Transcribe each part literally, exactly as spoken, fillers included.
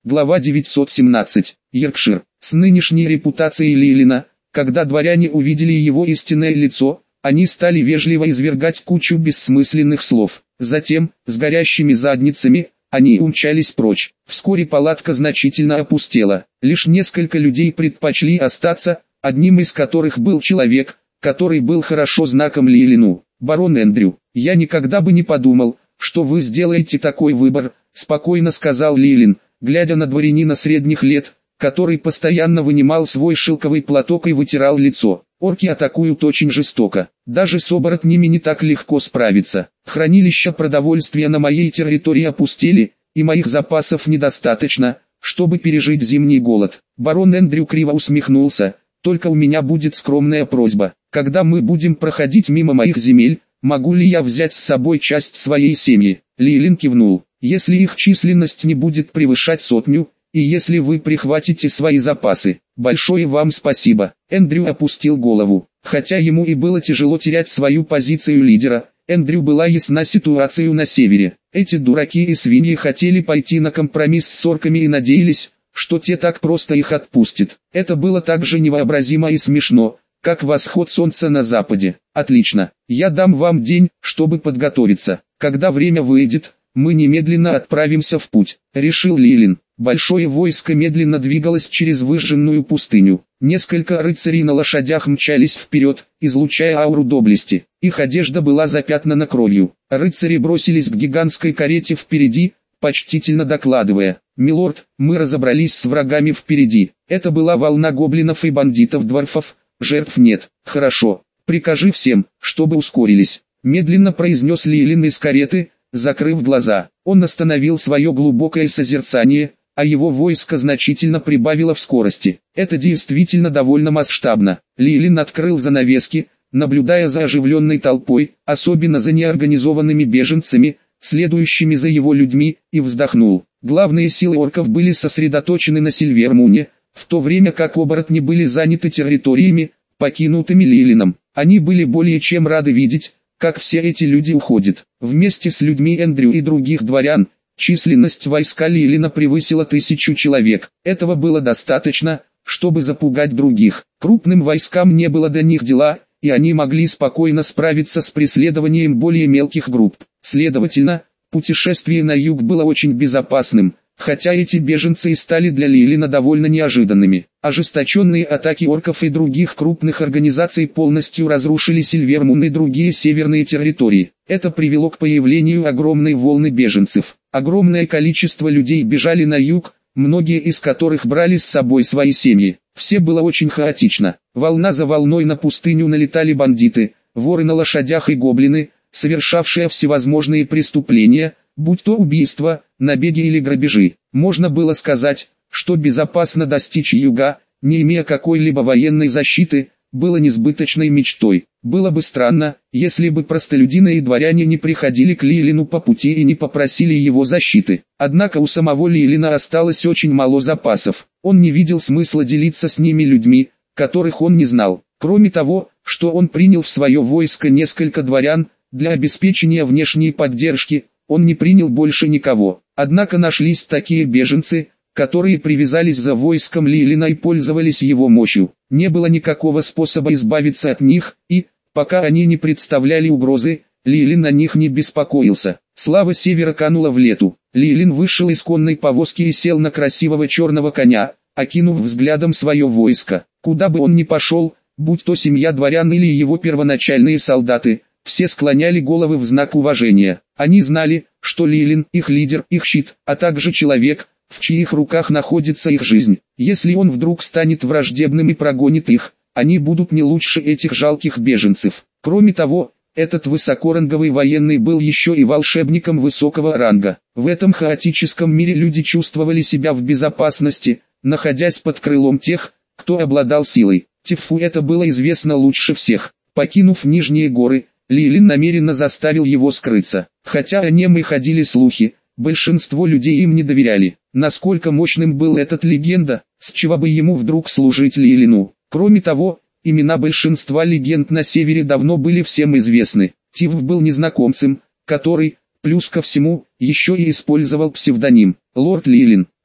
Глава девятьсот семнадцать. Йоркшир. С нынешней репутацией Лилина, когда дворяне увидели его истинное лицо, они стали вежливо извергать кучу бессмысленных слов. Затем, с горящими задницами, они умчались прочь. Вскоре палатка значительно опустела. Лишь несколько людей предпочли остаться, одним из которых был человек, который был хорошо знаком Лилину. «Барон Эндрю, я никогда бы не подумал, что вы сделаете такой выбор», — спокойно сказал Лилин, глядя на дворянина средних лет, который постоянно вынимал свой шелковый платок и вытирал лицо. «Орки атакуют очень жестоко. Даже с оборотнями не так легко справиться. Хранилища продовольствия на моей территории опустели, и моих запасов недостаточно, чтобы пережить зимний голод». Барон Эндрю криво усмехнулся. «Только у меня будет скромная просьба. Когда мы будем проходить мимо моих земель, могу ли я взять с собой часть своей семьи?» Лилин кивнул. «Если их численность не будет превышать сотню, и если вы прихватите свои запасы, большое вам спасибо». Эндрю опустил голову. Хотя ему и было тяжело терять свою позицию лидера, Эндрю была ясна ситуацию на севере. Эти дураки и свиньи хотели пойти на компромисс с орками и надеялись, что те так просто их отпустят. Это было так же невообразимо и смешно, как восход солнца на западе. «Отлично, я дам вам день, чтобы подготовиться. Когда время выйдет, мы немедленно отправимся в путь», — решил Лилин. Большое войско медленно двигалось через выжженную пустыню. Несколько рыцарей на лошадях мчались вперед, излучая ауру доблести. Их одежда была запятнана кровью. Рыцари бросились к гигантской карете впереди, почтительно докладывая: «Милорд, мы разобрались с врагами впереди. Это была волна гоблинов и бандитов-дворфов, жертв нет». «Хорошо, прикажи всем, чтобы ускорились», — медленно произнес Лилин из кареты, закрыв глаза. Он остановил свое глубокое созерцание, а его войско значительно прибавило в скорости. Это действительно довольно масштабно. Лилин открыл занавески, наблюдая за оживленной толпой, особенно за неорганизованными беженцами, следующими за его людьми, и вздохнул. Главные силы орков были сосредоточены на Сильвермуне, в то время как оборотни были заняты территориями, покинутыми Лилином. Они были более чем рады видеть, как все эти люди уходят. Вместе с людьми Эндрю и других дворян, численность войска Лилина превысила тысячу человек. Этого было достаточно, чтобы запугать других. Крупным войскам не было до них дела, и они могли спокойно справиться с преследованием более мелких групп. Следовательно, путешествие на юг было очень безопасным, хотя эти беженцы и стали для Лилина довольно неожиданными. Ожесточенные атаки орков и других крупных организаций полностью разрушили Сильвермун и другие северные территории. Это привело к появлению огромной волны беженцев. Огромное количество людей бежали на юг, многие из которых брали с собой свои семьи. Все было очень хаотично. Волна за волной на пустыню налетали бандиты, воры на лошадях и гоблины, совершавшие всевозможные преступления, будь то убийства, набеги или грабежи. Можно было сказать, что безопасно достичь юга, не имея какой-либо военной защиты, было несбыточной мечтой. Было бы странно, если бы простолюдины и дворяне не приходили к Лилину по пути и не попросили его защиты. Однако у самого Лилина осталось очень мало запасов. Он не видел смысла делиться с ними людьми, которых он не знал. Кроме того, что он принял в свое войско несколько дворян, для обеспечения внешней поддержки, он не принял больше никого. Однако нашлись такие беженцы, которые привязались за войском Лилина и пользовались его мощью. Не было никакого способа избавиться от них, и, пока они не представляли угрозы, Лилин о них не беспокоился. Слава севера канула в лету. Лилин вышел из конной повозки и сел на красивого черного коня, окинув взглядом свое войско. Куда бы он ни пошел, будь то семья дворян или его первоначальные солдаты, все склоняли головы в знак уважения. Они знали, что Лилин – их лидер, их щит, а также человек, в чьих руках находится их жизнь. Если он вдруг станет враждебным и прогонит их, они будут не лучше этих жалких беженцев. Кроме того, этот высокоранговый военный был еще и волшебником высокого ранга. В этом хаотическом мире люди чувствовали себя в безопасности, находясь под крылом тех, кто обладал силой. Тифу это было известно лучше всех. Покинув Нижние горы, Лилин намеренно заставил его скрыться. Хотя о нем и ходили слухи, большинство людей им не доверяли. Насколько мощным был этот легенда, с чего бы ему вдруг служить Лилину. Кроме того, имена большинства легенд на севере давно были всем известны. Тиф был незнакомцем, который, плюс ко всему, еще и использовал псевдоним. Лорд Лилин.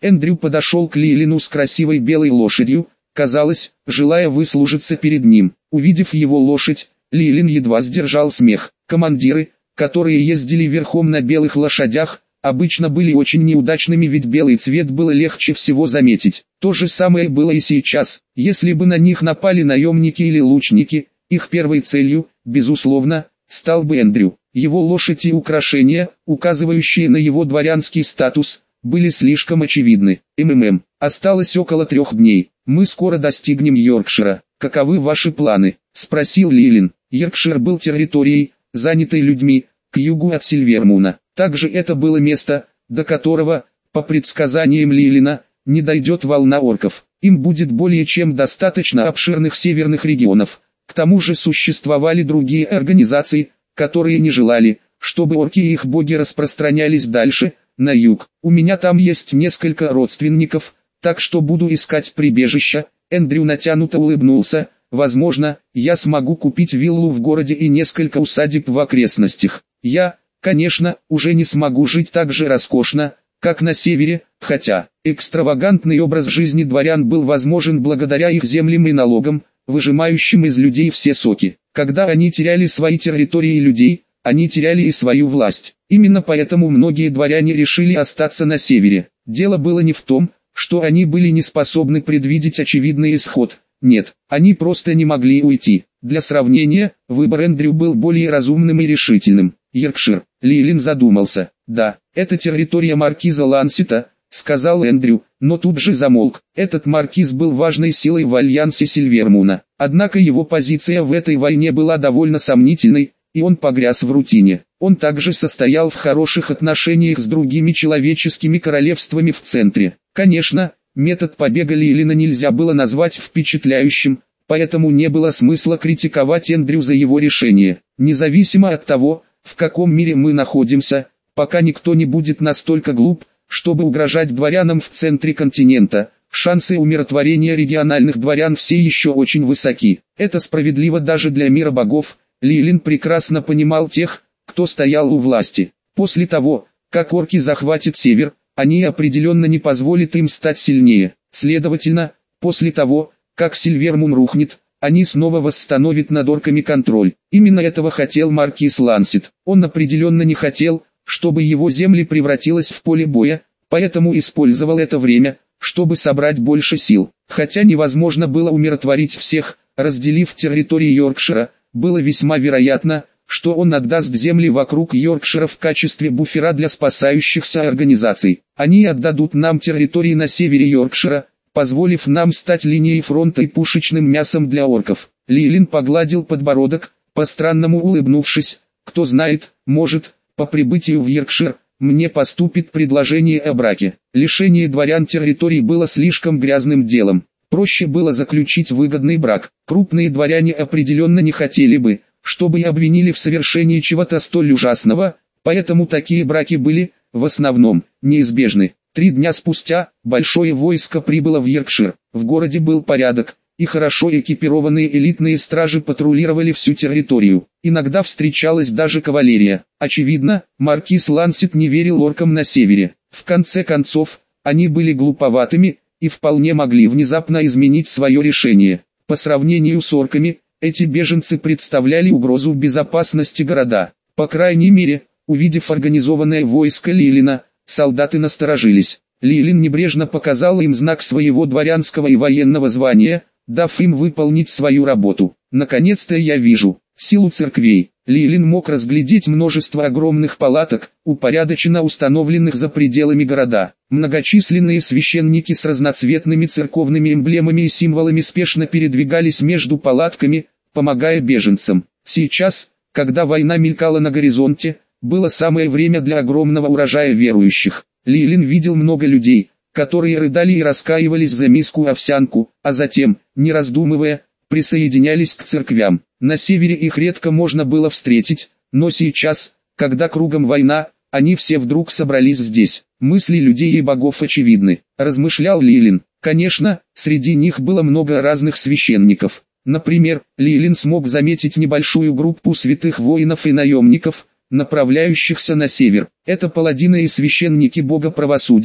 Эндрю подошел к Лилину с красивой белой лошадью, казалось, желая выслужиться перед ним. Увидев его лошадь, Лилин едва сдержал смех. Командиры, которые ездили верхом на белых лошадях, обычно были очень неудачными, ведь белый цвет было легче всего заметить. То же самое было и сейчас. Если бы на них напали наемники или лучники, их первой целью, безусловно, стал бы Эндрю. Его лошадь и украшения, указывающие на его дворянский статус, были слишком очевидны. МММ. Осталось около трех дней. Мы скоро достигнем Йоркшира. Каковы ваши планы? Спросил Лилин. Йоркшир был территорией, занятой людьми, к югу от Сильвермуна. Также это было место, до которого, по предсказаниям Лилина, не дойдет волна орков. Им будет более чем достаточно обширных северных регионов. К тому же существовали другие организации, которые не желали, чтобы орки и их боги распространялись дальше, на юг. У меня там есть несколько родственников, так что буду искать прибежища. Эндрю натянуто улыбнулся. Возможно, я смогу купить виллу в городе и несколько усадеб в окрестностях. Я, конечно, уже не смогу жить так же роскошно, как на севере, хотя экстравагантный образ жизни дворян был возможен благодаря их землям и налогам, выжимающим из людей все соки. Когда они теряли свои территории и людей, они теряли и свою власть. Именно поэтому многие дворяне решили остаться на севере. Дело было не в том, что они были не способны предвидеть очевидный исход. Нет, они просто не могли уйти. Для сравнения, выбор Эндрю был более разумным и решительным. Йоркшир. Лилин задумался. Да, это территория маркиза Лансета, сказал Эндрю, но тут же замолк. Этот маркиз был важной силой в альянсе Сильвермуна. Однако его позиция в этой войне была довольно сомнительной, и он погряз в рутине. Он также состоял в хороших отношениях с другими человеческими королевствами в центре. Конечно, метод побега Лилина нельзя было назвать впечатляющим, поэтому не было смысла критиковать Эндрю за его решение. Независимо от того, в каком мире мы находимся, пока никто не будет настолько глуп, чтобы угрожать дворянам в центре континента, шансы умиротворения региональных дворян все еще очень высоки. Это справедливо даже для мира богов. Лилин прекрасно понимал тех, кто стоял у власти. После того, как орки захватят север, они определенно не позволят им стать сильнее. Следовательно, после того, как Сильвермун рухнет, они снова восстановят над орками контроль. Именно этого хотел маркиз Лансет. Он определенно не хотел, чтобы его земли превратилось в поле боя, поэтому использовал это время, чтобы собрать больше сил. Хотя невозможно было умиротворить всех, разделив территории Йоркшира, было весьма вероятно, что он отдаст земли вокруг Йоркшира в качестве буфера для спасающихся организаций. Они отдадут нам территории на севере Йоркшира, позволив нам стать линией фронта и пушечным мясом для орков. Лилин погладил подбородок, по-странному улыбнувшись. Кто знает, может, по прибытию в Йоркшир, мне поступит предложение о браке. Лишение дворян территорий было слишком грязным делом. Проще было заключить выгодный брак. Крупные дворяне определенно не хотели бы, чтобы их обвинили в совершении чего-то столь ужасного, поэтому такие браки были, в основном, неизбежны. Три дня спустя, большое войско прибыло в Йоркшир. В городе был порядок, и хорошо экипированные элитные стражи патрулировали всю территорию. Иногда встречалась даже кавалерия. Очевидно, маркиз Лансет не верил оркам на севере. В конце концов, они были глуповатыми, и вполне могли внезапно изменить свое решение. По сравнению с орками, эти беженцы представляли угрозу безопасности города. По крайней мере, увидев организованное войско Лилина, солдаты насторожились. Лилин небрежно показал им знак своего дворянского и военного звания, дав им выполнить свою работу. Наконец-то я вижу силу церквей. Лилин мог разглядеть множество огромных палаток, упорядоченно установленных за пределами города. Многочисленные священники с разноцветными церковными эмблемами и символами спешно передвигались между палатками, помогая беженцам. Сейчас, когда война мелькала на горизонте, было самое время для огромного урожая верующих. Лилин видел много людей, которые рыдали и раскаивались за миску-овсянку, а затем, не раздумывая, присоединялись к церквям. На севере их редко можно было встретить, но сейчас, когда кругом война, они все вдруг собрались здесь. Мысли людей и богов очевидны, размышлял Лилин. Конечно, среди них было много разных священников. Например, Лилин смог заметить небольшую группу святых воинов и наемников, направляющихся на север. Это паладины и священники бога правосудия,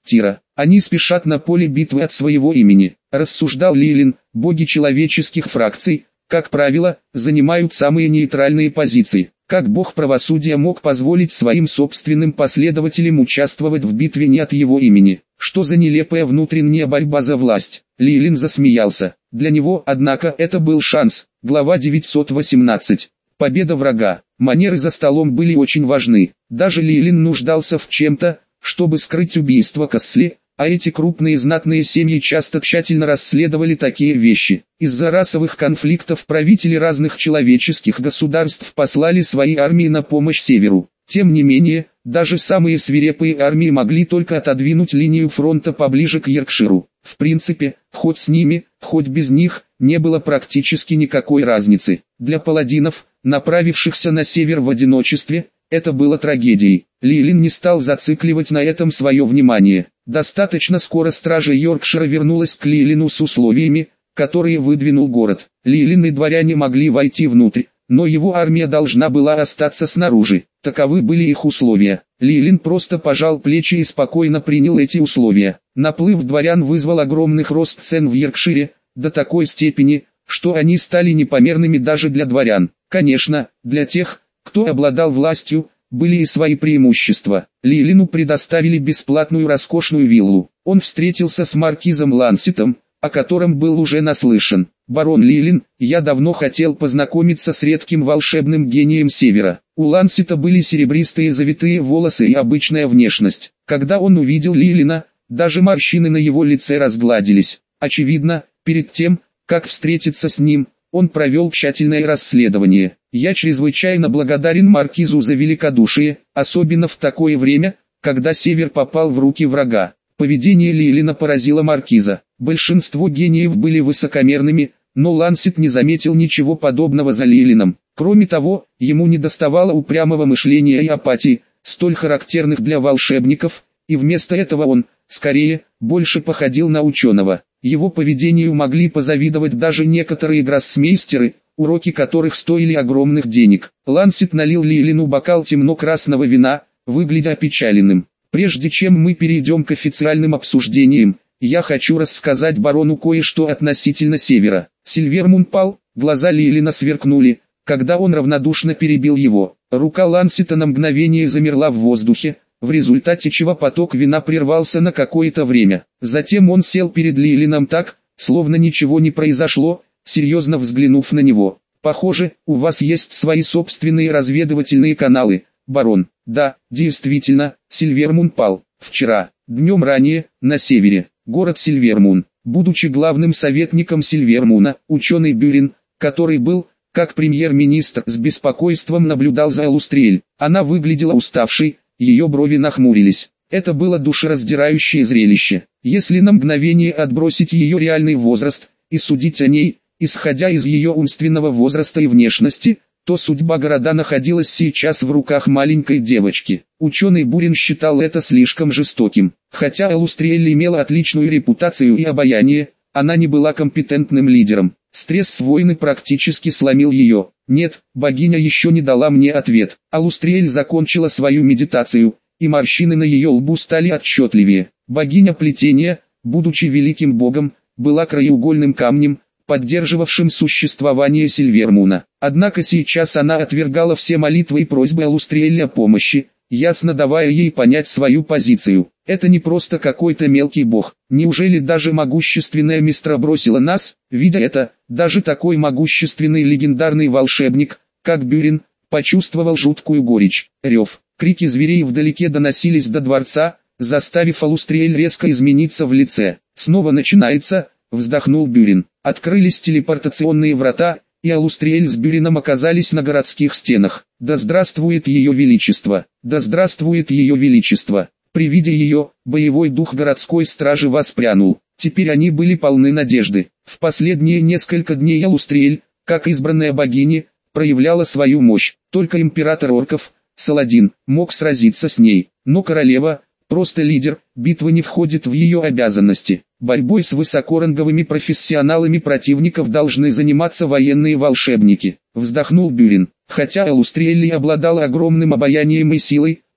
Тира. Они спешат на поле битвы от своего имени, рассуждал Лилин. Боги человеческих фракций, как правило, занимают самые нейтральные позиции. Как бог правосудия мог позволить своим собственным последователям участвовать в битве не от его имени? Что за нелепая внутренняя борьба за власть? Лилин засмеялся. Для него, однако, это был шанс. Глава девятьсот восемнадцать. Победа врага. Манеры за столом были очень важны. Даже Лилин нуждался в чем-то, чтобы скрыть убийство Кассли, а эти крупные знатные семьи часто тщательно расследовали такие вещи. Из-за расовых конфликтов правители разных человеческих государств послали свои армии на помощь Северу. Тем не менее, даже самые свирепые армии могли только отодвинуть линию фронта поближе к Йоркширу. В принципе, хоть с ними, хоть без них, не было практически никакой разницы. Для паладинов, направившихся на север в одиночестве, это было трагедией. Лилин не стал зацикливать на этом свое внимание. Достаточно скоро стража Йоркшира вернулась к Лилину с условиями, которые выдвинул город. Лилин и дворяне могли войти внутрь, но его армия должна была остаться снаружи. Таковы были их условия. Лилин просто пожал плечи и спокойно принял эти условия. Наплыв дворян вызвал огромный рост цен в Йоркшире, до такой степени, что они стали непомерными даже для дворян. Конечно, для тех, кто обладал властью, были и свои преимущества. Лилину предоставили бесплатную роскошную виллу. Он встретился с маркизом Лансетом, о котором был уже наслышан. «Барон Лилин, я давно хотел познакомиться с редким волшебным гением Севера». У Лансета были серебристые завитые волосы и обычная внешность. Когда он увидел Лилина, даже морщины на его лице разгладились. Очевидно, перед тем, как встретиться с ним, он провел тщательное расследование. «Я чрезвычайно благодарен маркизу за великодушие, особенно в такое время, когда Север попал в руки врага». Поведение Лилина поразило маркиза. Большинство гениев были высокомерными, но Лансет не заметил ничего подобного за Лилином. Кроме того, ему недоставало упрямого мышления и апатии, столь характерных для волшебников, и вместо этого он, скорее, больше походил на ученого. Его поведению могли позавидовать даже некоторые гроссмейстеры, уроки которых стоили огромных денег. Лансет налил Лилину бокал темно-красного вина, выглядя опечаленным. «Прежде чем мы перейдем к официальным обсуждениям, я хочу рассказать барону кое-что относительно Севера». Сильвермун пал, глаза Лилина сверкнули, когда он равнодушно перебил его. Рука Лансета на мгновение замерла в воздухе, в результате чего поток вина прервался на какое-то время. Затем он сел перед Лилином так, словно ничего не произошло, серьезно взглянув на него. «Похоже, у вас есть свои собственные разведывательные каналы, барон». «Да, действительно, Сильвермун пал. Вчера, днем ранее, на севере, город Сильвермун». Будучи главным советником Сильвермуна, ученый Бюрин, который был, как премьер-министр, с беспокойством наблюдал за Элустриэль. Она выглядела уставшей, ее брови нахмурились. Это было душераздирающее зрелище. Если на мгновение отбросить ее реальный возраст и судить о ней, исходя из ее умственного возраста и внешности, то судьба города находилась сейчас в руках маленькой девочки. Ученый Бурин считал это слишком жестоким. Хотя Элустриэль имела отличную репутацию и обаяние, она не была компетентным лидером. Стресс с войны практически сломил ее. «Нет, богиня еще не дала мне ответ». Элустриэль закончила свою медитацию, и морщины на ее лбу стали отчетливее. Богиня плетения, будучи великим богом, была краеугольным камнем, поддерживавшим существование Сильвермуна. Однако сейчас она отвергала все молитвы и просьбы Элустриэль о помощи, ясно давая ей понять свою позицию. Это не просто какой-то мелкий бог. Неужели даже могущественная Мистра бросила нас? Видя это, даже такой могущественный легендарный волшебник, как Бюрин, почувствовал жуткую горечь. Рев, крики зверей вдалеке доносились до дворца, заставив Элустриэль резко измениться в лице. «Снова начинается», — вздохнул Бюрин. Открылись телепортационные врата, и Элустриэль с Бюрином оказались на городских стенах. «Да здравствует ее величество! Да здравствует ее величество!» При виде ее, боевой дух городской стражи воспрянул. Теперь они были полны надежды. В последние несколько дней Элустриэль, как избранная богиня, проявляла свою мощь. Только император орков, Саладин, мог сразиться с ней. Но королева, просто лидер, битва не входит в ее обязанности. Борьбой с высокоранговыми профессионалами противников должны заниматься военные волшебники. Вздохнул Бюрин. Хотя Элустриэль обладала огромным обаянием и силой,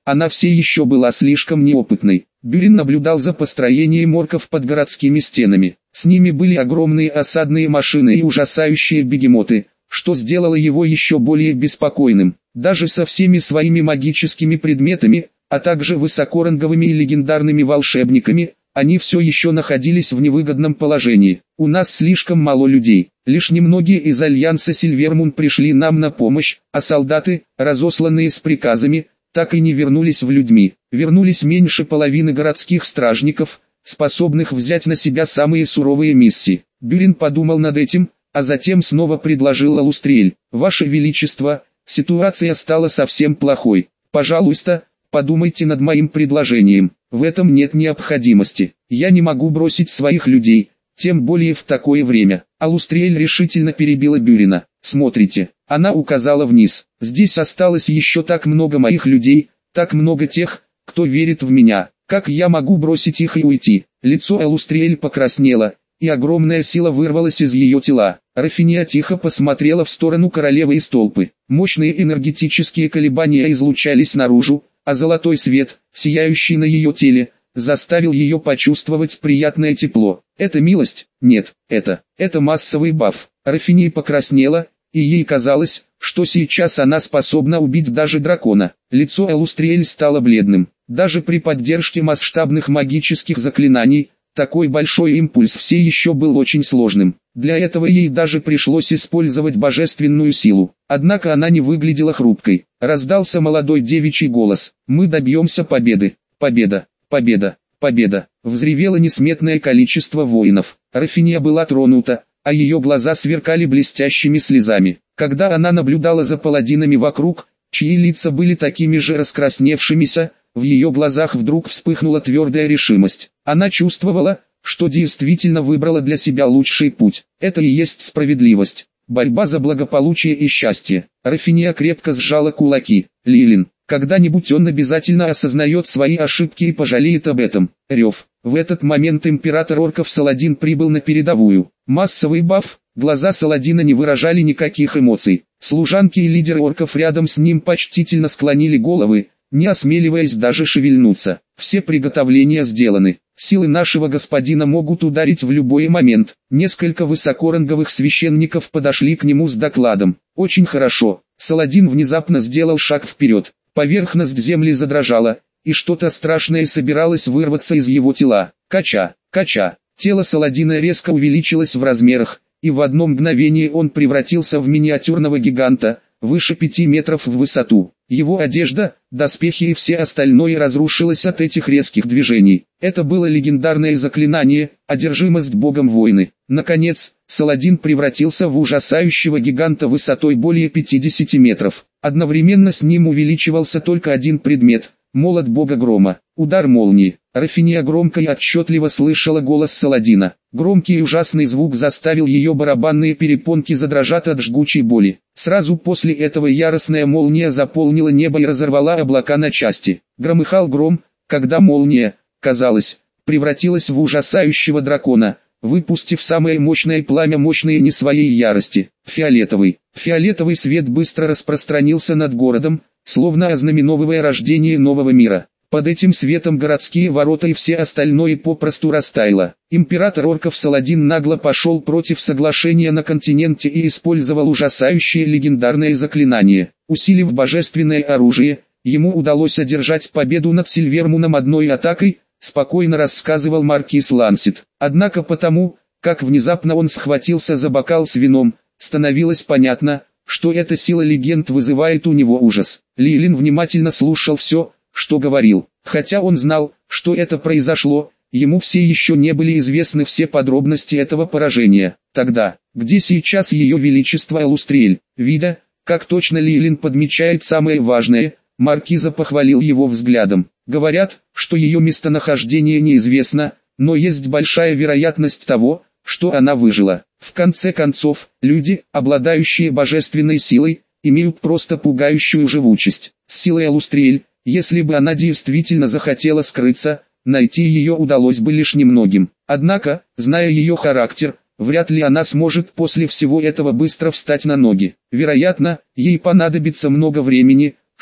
Она все еще была слишком неопытной. Бюрин наблюдал за построением орков под городскими стенами. С ними были огромные осадные машины и ужасающие бегемоты, что сделало его еще более беспокойным. Даже со всеми своими магическими предметами, а также высокоранговыми и легендарными волшебниками, они все еще находились в невыгодном положении. У нас слишком мало людей. Лишь немногие из Альянса Сильвермун пришли нам на помощь, а солдаты, разосланные с приказами, так и не вернулись в людьми. Вернулись меньше половины городских стражников, способных взять на себя самые суровые миссии. Бюрин подумал над этим, а затем снова предложил Алустриэль: «Ваше Величество, ситуация стала совсем плохой. Пожалуйста, подумайте над моим предложением. В этом нет необходимости. Я не могу бросить своих людей, тем более в такое время». Алустриэль решительно перебила Бюрина. «Смотрите». Она указала вниз. «Здесь осталось еще так много моих людей, так много тех, кто верит в меня. Как я могу бросить их и уйти?» Лицо Алустриэль покраснело, и огромная сила вырвалась из ее тела. Рафиния тихо посмотрела в сторону королевы из толпы. Мощные энергетические колебания излучались наружу, а золотой свет, сияющий на ее теле, заставил ее почувствовать приятное тепло. «Это милость? Нет, это, это массовый баф». Рафиния покраснела, и ей казалось, что сейчас она способна убить даже дракона. Лицо Алустриэль стало бледным. Даже при поддержке масштабных магических заклинаний, такой большой импульс все еще был очень сложным. Для этого ей даже пришлось использовать божественную силу. Однако она не выглядела хрупкой. Раздался молодой девичий голос: «Мы добьемся победы! Победа! Победа! Победа!» Взревело несметное количество воинов. Рафиния была тронута, а ее глаза сверкали блестящими слезами. Когда она наблюдала за паладинами вокруг, чьи лица были такими же раскрасневшимися, в ее глазах вдруг вспыхнула твердая решимость. Она чувствовала, что действительно выбрала для себя лучший путь. Это и есть справедливость. Борьба за благополучие и счастье. Рафиния крепко сжала кулаки. «Лилин, когда-нибудь он обязательно осознает свои ошибки и пожалеет об этом». Рев. В этот момент император орков Саладин прибыл на передовую. Массовый баф. Глаза Саладина не выражали никаких эмоций. Служанки и лидеры орков рядом с ним почтительно склонили головы, не осмеливаясь даже шевельнуться. «Все приготовления сделаны. Силы нашего господина могут ударить в любой момент». Несколько высокоранговых священников подошли к нему с докладом. «Очень хорошо». Саладин внезапно сделал шаг вперед. Поверхность земли задрожала, и что-то страшное собиралось вырваться из его тела. Кача, кача. Тело Саладина резко увеличилось в размерах, и в одно мгновение он превратился в миниатюрного гиганта, выше пяти метров в высоту. Его одежда, доспехи и все остальное разрушилось от этих резких движений. Это было легендарное заклинание, одержимость богом войны. Наконец, Саладин превратился в ужасающего гиганта высотой более пятидесяти метров. Одновременно с ним увеличивался только один предмет – молот бога грома. Удар молнии. Рафиния громко и отчетливо слышала голос Саладина. Громкий и ужасный звук заставил ее барабанные перепонки задрожать от жгучей боли. Сразу после этого яростная молния заполнила небо и разорвала облака на части. Громыхал гром, когда молния, казалось, превратилась в ужасающего дракона, выпустив самое мощное пламя мощной не своей ярости. Фиолетовый. Фиолетовый свет быстро распространился над городом, словно ознаменовывая рождение нового мира. Под этим светом городские ворота и все остальное попросту растаяло. Император орков Саладин нагло пошел против соглашения на континенте и использовал ужасающее легендарное заклинание. Усилив божественное оружие, ему удалось одержать победу над Сильвермуном одной атакой, спокойно рассказывал маркиз Лансет. Однако потому, как внезапно он схватился за бокал с вином, становилось понятно, что эта сила легенд вызывает у него ужас. Лилин внимательно слушал все, что говорил. Хотя он знал, что это произошло, ему все еще не были известны все подробности этого поражения. Тогда, где сейчас ее величество Алустриэль? Видя, как точно Лилин подмечает самое важное, маркиза похвалил его взглядом. Говорят, что ее местонахождение неизвестно, но есть большая вероятность того, что она выжила. В конце концов, люди, обладающие божественной силой, имеют просто пугающую живучесть. С силой Алустриэль, если бы она действительно захотела скрыться, найти ее удалось бы лишь немногим. Однако, зная ее характер, вряд ли она сможет после всего этого быстро встать на ноги. Вероятно, ей понадобится много времени,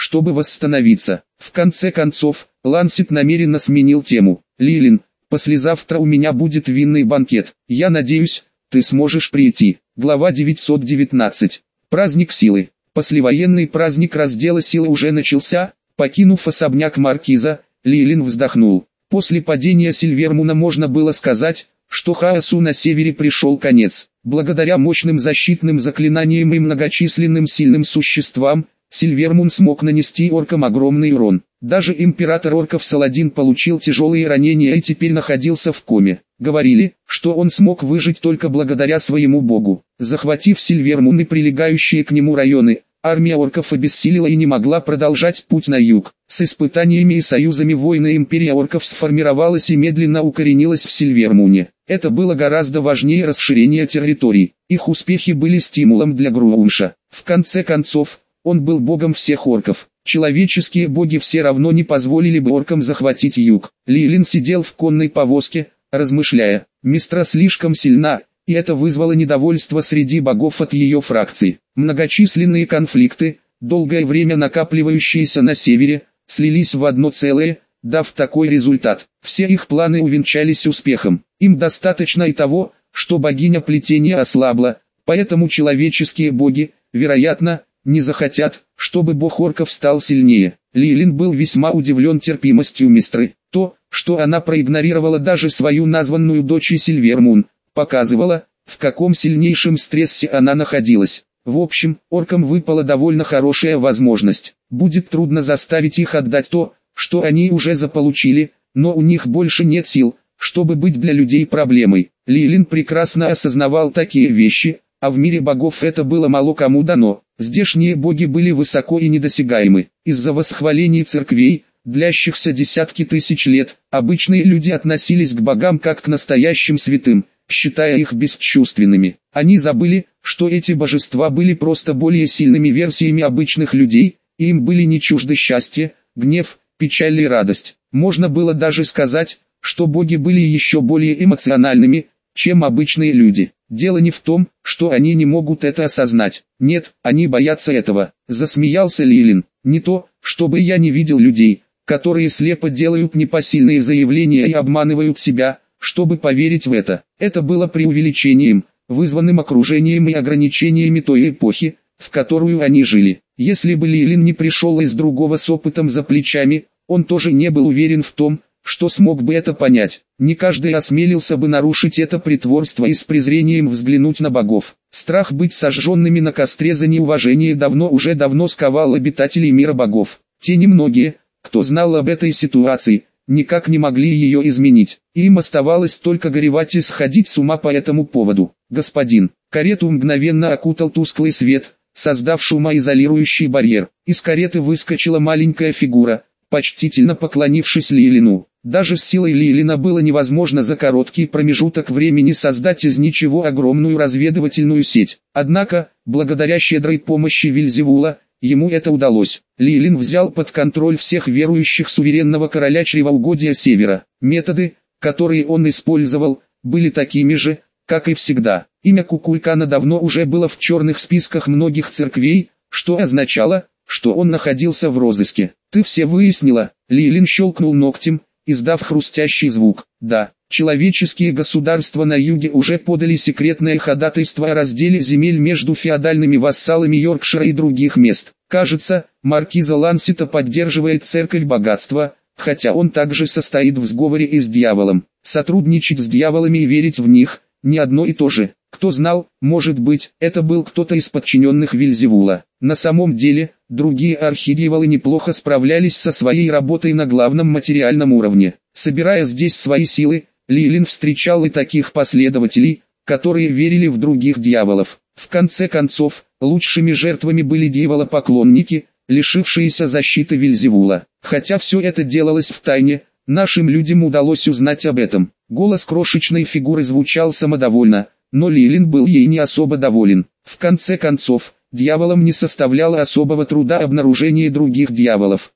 чтобы восстановиться. В конце концов, Лансет намеренно сменил тему. «Лилин, послезавтра у меня будет винный банкет. Я надеюсь, ты сможешь прийти». Глава девятьсот девятнадцать. Праздник силы. Послевоенный праздник раздела силы уже начался. Покинув особняк маркиза, Лилин вздохнул. После падения Сильвермуна можно было сказать, что хаосу на севере пришел конец. Благодаря мощным защитным заклинаниям и многочисленным сильным существам, Сильвермун смог нанести оркам огромный урон. Даже император орков Саладин получил тяжелые ранения и теперь находился в коме. Говорили, что он смог выжить только благодаря своему богу. Захватив Сильвермун и прилегающие к нему районы, армия орков обессилила и не могла продолжать путь на юг. С испытаниями и союзами войны империя орков сформировалась и медленно укоренилась в Сильвермуне. Это было гораздо важнее расширения территорий. Их успехи были стимулом для Груунша. В конце концов, он был богом всех орков. Человеческие боги все равно не позволили бы оркам захватить юг. Лилин сидел в конной повозке, размышляя. Мистра слишком сильна, и это вызвало недовольство среди богов от ее фракции. Многочисленные конфликты, долгое время накапливающиеся на севере, слились в одно целое, дав такой результат. Все их планы увенчались успехом. Им достаточно и того, что богиня плетения ослабла, поэтому человеческие боги, вероятно, не захотят, чтобы бог орков стал сильнее. Лилин был весьма удивлен терпимостью Мистры. То, что она проигнорировала даже свою названную дочь Сильвермун, показывало, в каком сильнейшем стрессе она находилась. В общем, оркам выпала довольно хорошая возможность. Будет трудно заставить их отдать то, что они уже заполучили, но у них больше нет сил, чтобы быть для людей проблемой. Лилин прекрасно осознавал такие вещи, а в мире богов это было мало кому дано. Здешние боги были высоко и недосягаемы. Из-за восхвалений церквей, длящихся десятки тысяч лет, обычные люди относились к богам как к настоящим святым, считая их бесчувственными. Они забыли, что эти божества были просто более сильными версиями обычных людей, и им были не чужды счастье, гнев, печаль и радость. Можно было даже сказать, что боги были еще более эмоциональными, чем обычные люди. Дело не в том, что они не могут это осознать. Нет, они боятся этого. Засмеялся Лилин. Не то, чтобы я не видел людей, которые слепо делают непосильные заявления и обманывают себя, чтобы поверить в это. Это было преувеличением, вызванным окружением и ограничениями той эпохи, в которую они жили. Если бы Лилин не пришел из другого с опытом за плечами, он тоже не был уверен в том, что смог бы это понять. Не каждый осмелился бы нарушить это притворство и с презрением взглянуть на богов. Страх быть сожженными на костре за неуважение давно уже давно сковал обитателей мира богов. Те немногие, кто знал об этой ситуации, никак не могли ее изменить. Им оставалось только горевать и сходить с ума по этому поводу. «Господин!» Карету мгновенно окутал тусклый свет, создав шумоизолирующий барьер. Из кареты выскочила маленькая фигура, почтительно поклонившись Лилину. Даже с силой Лилина было невозможно за короткий промежуток времени создать из ничего огромную разведывательную сеть. Однако, благодаря щедрой помощи Вельзевула, ему это удалось. Лилин взял под контроль всех верующих суверенного короля чревоугодия Севера. Методы, которые он использовал, были такими же, как и всегда. Имя Кукулькана давно уже было в черных списках многих церквей, что означало, что он находился в розыске. «Ты все выяснила?» Лилин щелкнул ногтем, издав хрустящий звук. «Да, человеческие государства на юге уже подали секретное ходатайство о разделе земель между феодальными вассалами Йоркшира и других мест. Кажется, маркиза Лансета поддерживает церковь богатства, хотя он также состоит в сговоре и с дьяволом. Сотрудничать с дьяволами и верить в них – не одно и то же. Кто знал, может быть, это был кто-то из подчиненных Вельзевула. На самом деле, другие архидьяволы неплохо справлялись со своей работой на главном материальном уровне. Собирая здесь свои силы, Лилин встречал и таких последователей, которые верили в других дьяволов. В конце концов, лучшими жертвами были дьяволопоклонники, лишившиеся защиты Вельзевула. Хотя все это делалось в тайне, нашим людям удалось узнать об этом. Голос крошечной фигуры звучал самодовольно, но Лилин был ей не особо доволен. В конце концов, дьяволам не составляло особого труда обнаружение других дьяволов.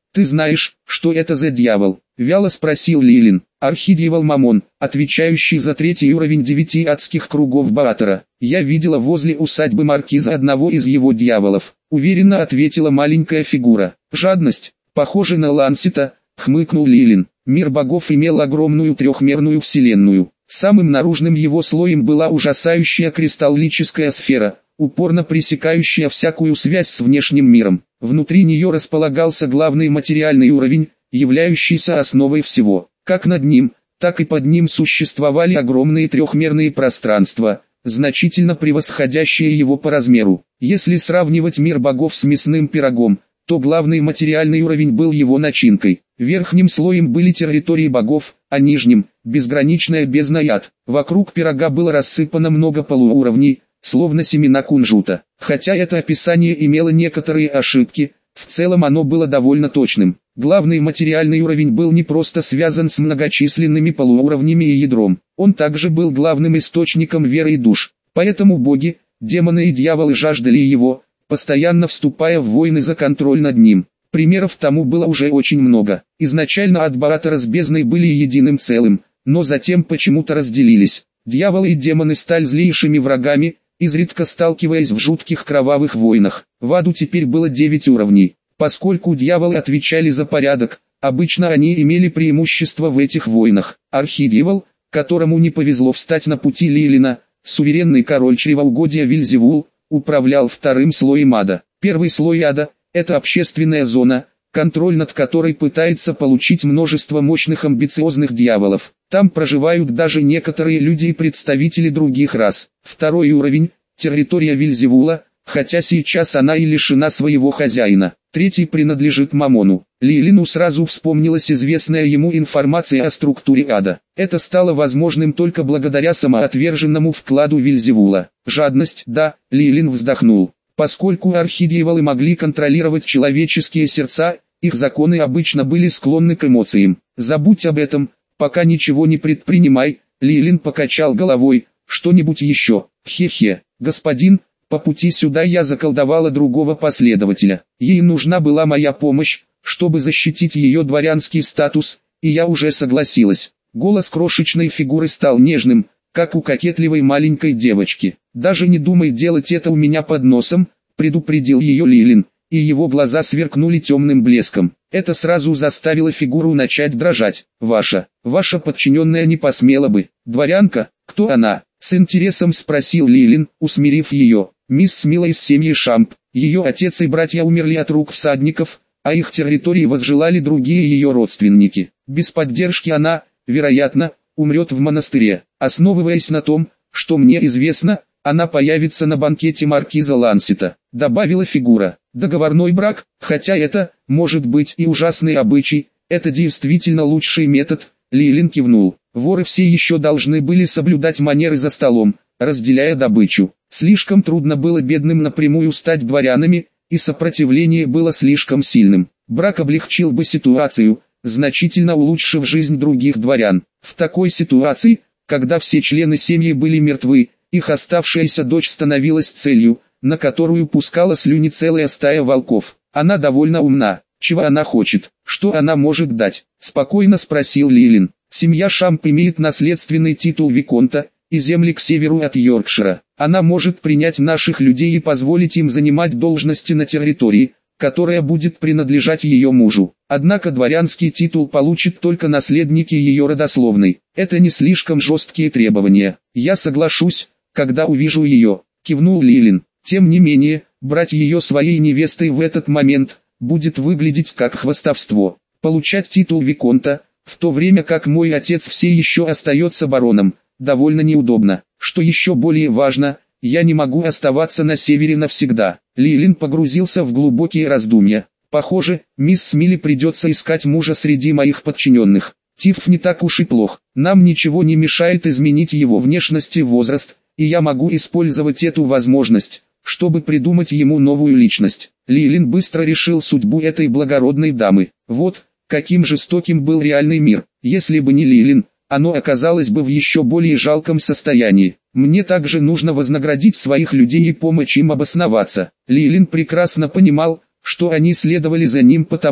«Ты знаешь, что это за дьявол?» — вяло спросил Лилин. «Архидьявол Мамон, отвечающий за третий уровень девяти адских кругов Баатора. Я видела возле усадьбы маркиза одного из его дьяволов», — уверенно ответила маленькая фигура. «Жадность, похоже на Лансита», — хмыкнул Лилин. Мир богов имел огромную трехмерную вселенную. Самым наружным его слоем была ужасающая кристаллическая сфера, упорно пресекающая всякую связь с внешним миром. Внутри нее располагался главный материальный уровень, являющийся основой всего. Как над ним, так и под ним существовали огромные трехмерные пространства, значительно превосходящие его по размеру. Если сравнивать мир богов с мясным пирогом, то главный материальный уровень был его начинкой. Верхним слоем были территории богов, а нижним – безграничная бездна и ад. Вокруг пирога было рассыпано много полууровней, словно семена кунжута. Хотя это описание имело некоторые ошибки, в целом оно было довольно точным. Главный материальный уровень был не просто связан с многочисленными полууровнями и ядром, он также был главным источником веры и душ. Поэтому боги, демоны и дьяволы жаждали его, постоянно вступая в войны за контроль над ним. Примеров тому было уже очень много. Изначально от Баатора с бездной были единым целым, но затем почему-то разделились. Дьяволы и демоны стали злейшими врагами, изредка сталкиваясь в жутких кровавых войнах. В аду теперь было девять уровней. Поскольку дьяволы отвечали за порядок, обычно они имели преимущество в этих войнах. Архидьявол, которому не повезло встать на пути Лилина, суверенный король чревоугодия Вельзевул, управлял вторым слоем ада. Первый слой ада – это общественная зона, контроль над которой пытается получить множество мощных амбициозных дьяволов. Там проживают даже некоторые люди и представители других рас. Второй уровень – территория Вельзевула, хотя сейчас она и лишена своего хозяина. Третий принадлежит Мамону. Лилину сразу вспомнилась известная ему информация о структуре ада. Это стало возможным только благодаря самоотверженному вкладу Вельзевула. Жадность, да, Лилин вздохнул. Поскольку архидьяволы могли контролировать человеческие сердца, их законы обычно были склонны к эмоциям. Забудь об этом, пока ничего не предпринимай. Лилин покачал головой. Что-нибудь еще? Хе-хе, господин. По пути сюда я заколдовала другого последователя. Ей нужна была моя помощь, чтобы защитить ее дворянский статус, и я уже согласилась. Голос крошечной фигуры стал нежным, как у кокетливой маленькой девочки. «Даже не думай делать это у меня под носом», — предупредил ее Лилин, и его глаза сверкнули темным блеском. Это сразу заставило фигуру начать дрожать. «Ваша, ваша подчиненная не посмела бы. Дворянка, кто она?» — с интересом спросил Лилин, усмирив ее. «Мисс Смила из семьи Шамп. Ее отец и братья умерли от рук всадников, а их территории возжелали другие ее родственники. Без поддержки она, вероятно, умрет в монастыре. Основываясь на том, что мне известно, она появится на банкете маркиза Лансита», — добавила фигура. «Договорной брак, хотя это, может быть, и ужасный обычай, это действительно лучший метод», — Лилин кивнул. Воры все еще должны были соблюдать манеры за столом, разделяя добычу. Слишком трудно было бедным напрямую стать дворянами, и сопротивление было слишком сильным. Брак облегчил бы ситуацию, значительно улучшив жизнь других дворян. В такой ситуации, когда все члены семьи были мертвы, их оставшаяся дочь становилась целью, на которую пускала слюни целая стая волков. «Она довольно умна. Чего она хочет? Что она может дать?» — спокойно спросил Лилин. «Семья Шамп имеет наследственный титул виконта и земли к северу от Йоркшира. Она может принять наших людей и позволить им занимать должности на территории, которая будет принадлежать ее мужу. Однако дворянский титул получат только наследники ее родословной. Это не слишком жесткие требования. Я соглашусь, когда увижу ее», — кивнул Лилин. «Тем не менее, брать ее своей невестой в этот момент будет выглядеть как хвастовство. Получать титул виконта, в то время как мой отец все еще остается бароном, довольно неудобно. Что еще более важно, я не могу оставаться на севере навсегда». Лилин погрузился в глубокие раздумья. «Похоже, мисс Смиле придется искать мужа среди моих подчиненных. Тиф не так уж и плох. Нам ничего не мешает изменить его внешность и возраст, и я могу использовать эту возможность, чтобы придумать ему новую личность». Лилин быстро решил судьбу этой благородной дамы. Вот, каким жестоким был реальный мир. Если бы не Лилин, оно оказалось бы в еще более жалком состоянии. Мне также нужно вознаградить своих людей и помочь им обосноваться. Лилин прекрасно понимал, что они следовали за ним потому,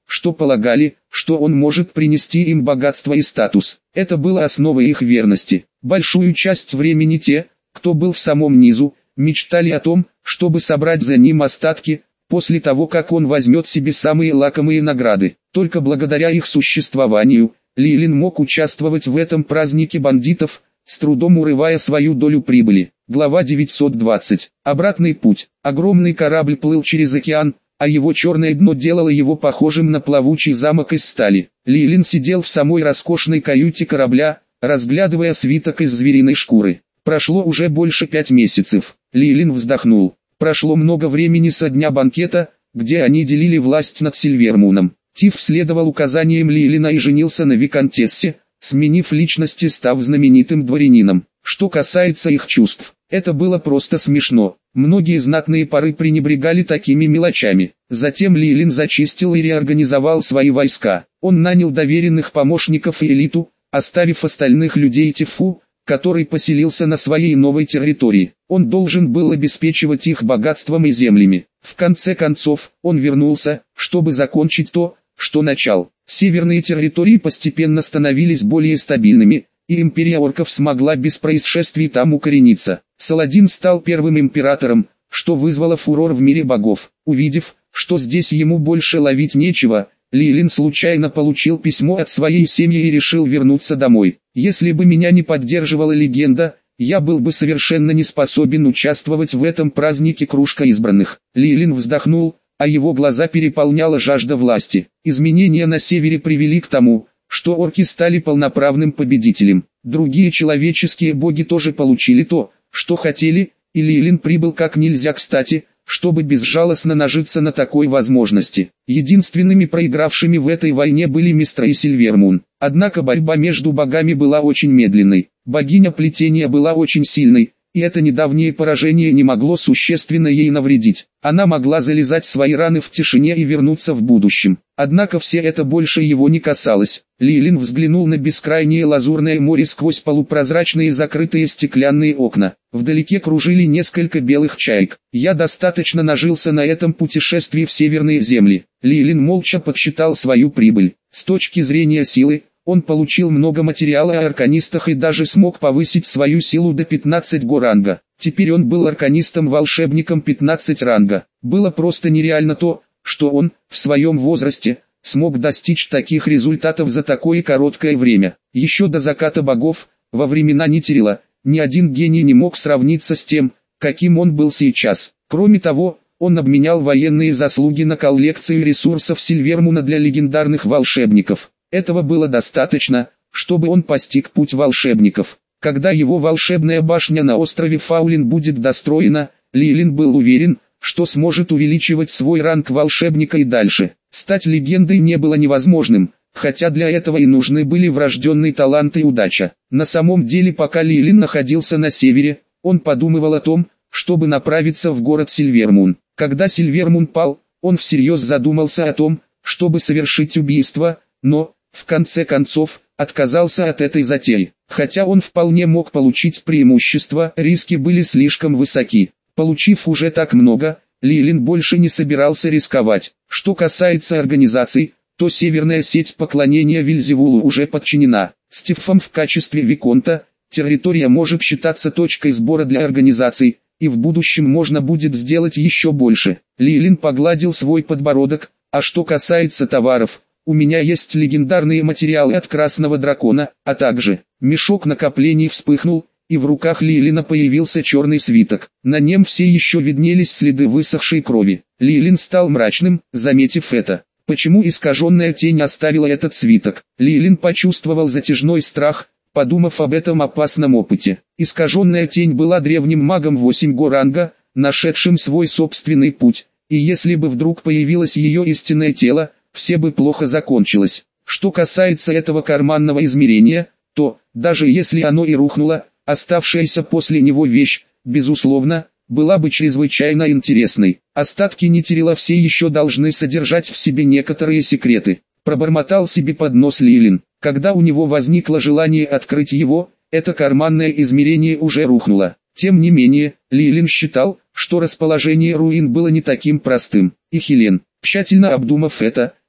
что полагали, что он может принести им богатство и статус. Это было основой их верности. Большую часть времени те, кто был в самом низу, мечтали о том, чтобы собрать за ним остатки, после того как он возьмет себе самые лакомые награды. Только благодаря их существованию, Лилин мог участвовать в этом празднике бандитов, с трудом урывая свою долю прибыли. Глава девятьсот двадцать. Обратный путь. Огромный корабль плыл через океан, а его черное дно делало его похожим на плавучий замок из стали. Лилин сидел в самой роскошной каюте корабля, разглядывая свиток из звериной шкуры. Прошло уже больше пять месяцев. Лилин вздохнул. Прошло много времени со дня банкета, где они делили власть над Сильвермуном. Тиф следовал указаниям Лилина и женился на виконтессе, сменив личность и став знаменитым дворянином. Что касается их чувств, это было просто смешно. Многие знатные поры пренебрегали такими мелочами. Затем Лилин зачистил и реорганизовал свои войска. Он нанял доверенных помощников и элиту, оставив остальных людей Тифу, который поселился на своей новой территории. Он должен был обеспечивать их богатством и землями. В конце концов, он вернулся, чтобы закончить то, что начал. Северные территории постепенно становились более стабильными, и империя орков смогла без происшествий там укорениться. Саладин стал первым императором, что вызвало фурор в мире богов. Увидев, что здесь ему больше ловить нечего, Лилин случайно получил письмо от своей семьи и решил вернуться домой. Если бы меня не поддерживала легенда, я был бы совершенно не способен участвовать в этом празднике кружка избранных. Лилин вздохнул, а его глаза переполняла жажда власти. Изменения на севере привели к тому, что орки стали полноправным победителем. Другие человеческие боги тоже получили то, что хотели, и Лилин прибыл как нельзя кстати, чтобы безжалостно нажиться на такой возможности. Единственными проигравшими в этой войне были Мистра и Сильвермун. Однако борьба между богами была очень медленной. Богиня плетения была очень сильной, и это недавнее поражение не могло существенно ей навредить. Она могла залезать свои раны в тишине и вернуться в будущем. Однако все это больше его не касалось. Лилин взглянул на бескрайнее лазурное море сквозь полупрозрачные закрытые стеклянные окна. Вдалеке кружили несколько белых чаек. Я достаточно нажился на этом путешествии в северные земли. Лилин молча подсчитал свою прибыль. С точки зрения силы, он получил много материала о арканистах и даже смог повысить свою силу до пятнадцати го ранга. Теперь он был арканистом-волшебником пятнадцатого ранга. Было просто нереально то, что он, в своем возрасте, смог достичь таких результатов за такое короткое время. Еще до заката богов, во времена Нитерила, ни один гений не мог сравниться с тем, каким он был сейчас. Кроме того, он обменял военные заслуги на коллекцию ресурсов Сильвермуна для легендарных волшебников. Этого было достаточно, чтобы он постиг путь волшебников. Когда его волшебная башня на острове Фаулин будет достроена, Лилин был уверен, что сможет увеличивать свой ранг волшебника и дальше. Стать легендой не было невозможным, хотя для этого и нужны были врожденный талант и удача. На самом деле, пока Лилин находился на севере, он подумывал о том, чтобы направиться в город Сильвермун. Когда Сильвермун пал, он всерьез задумался о том, чтобы совершить убийство, но, в конце концов, отказался от этой затеи. Хотя он вполне мог получить преимущество, риски были слишком высоки. Получив уже так много, Лилин больше не собирался рисковать. Что касается организаций, то северная сеть поклонения Вельзевулу уже подчинена. Стефом в качестве виконта, территория может считаться точкой сбора для организаций, и в будущем можно будет сделать еще больше. Лилин погладил свой подбородок, а что касается товаров, у меня есть легендарные материалы от Красного Дракона, а также мешок накоплений вспыхнул, и в руках Лилина появился черный свиток. На нем все еще виднелись следы высохшей крови. Лилин стал мрачным, заметив это. Почему искаженная тень оставила этот свиток? Лилин почувствовал затяжной страх, подумав об этом опасном опыте. Искаженная тень была древним магом восьмого го ранга, нашедшим свой собственный путь, и если бы вдруг появилось ее истинное тело, все бы плохо закончилось. Что касается этого карманного измерения, то, даже если оно и рухнуло, оставшаяся после него вещь, безусловно, была бы чрезвычайно интересной. Остатки Нитерила все еще должны содержать в себе некоторые секреты. Пробормотал себе под нос Лилин. Когда у него возникло желание открыть его, это карманное измерение уже рухнуло. Тем не менее, Лилин считал, что расположение руин было не таким простым. И Хелен, тщательно обдумав это,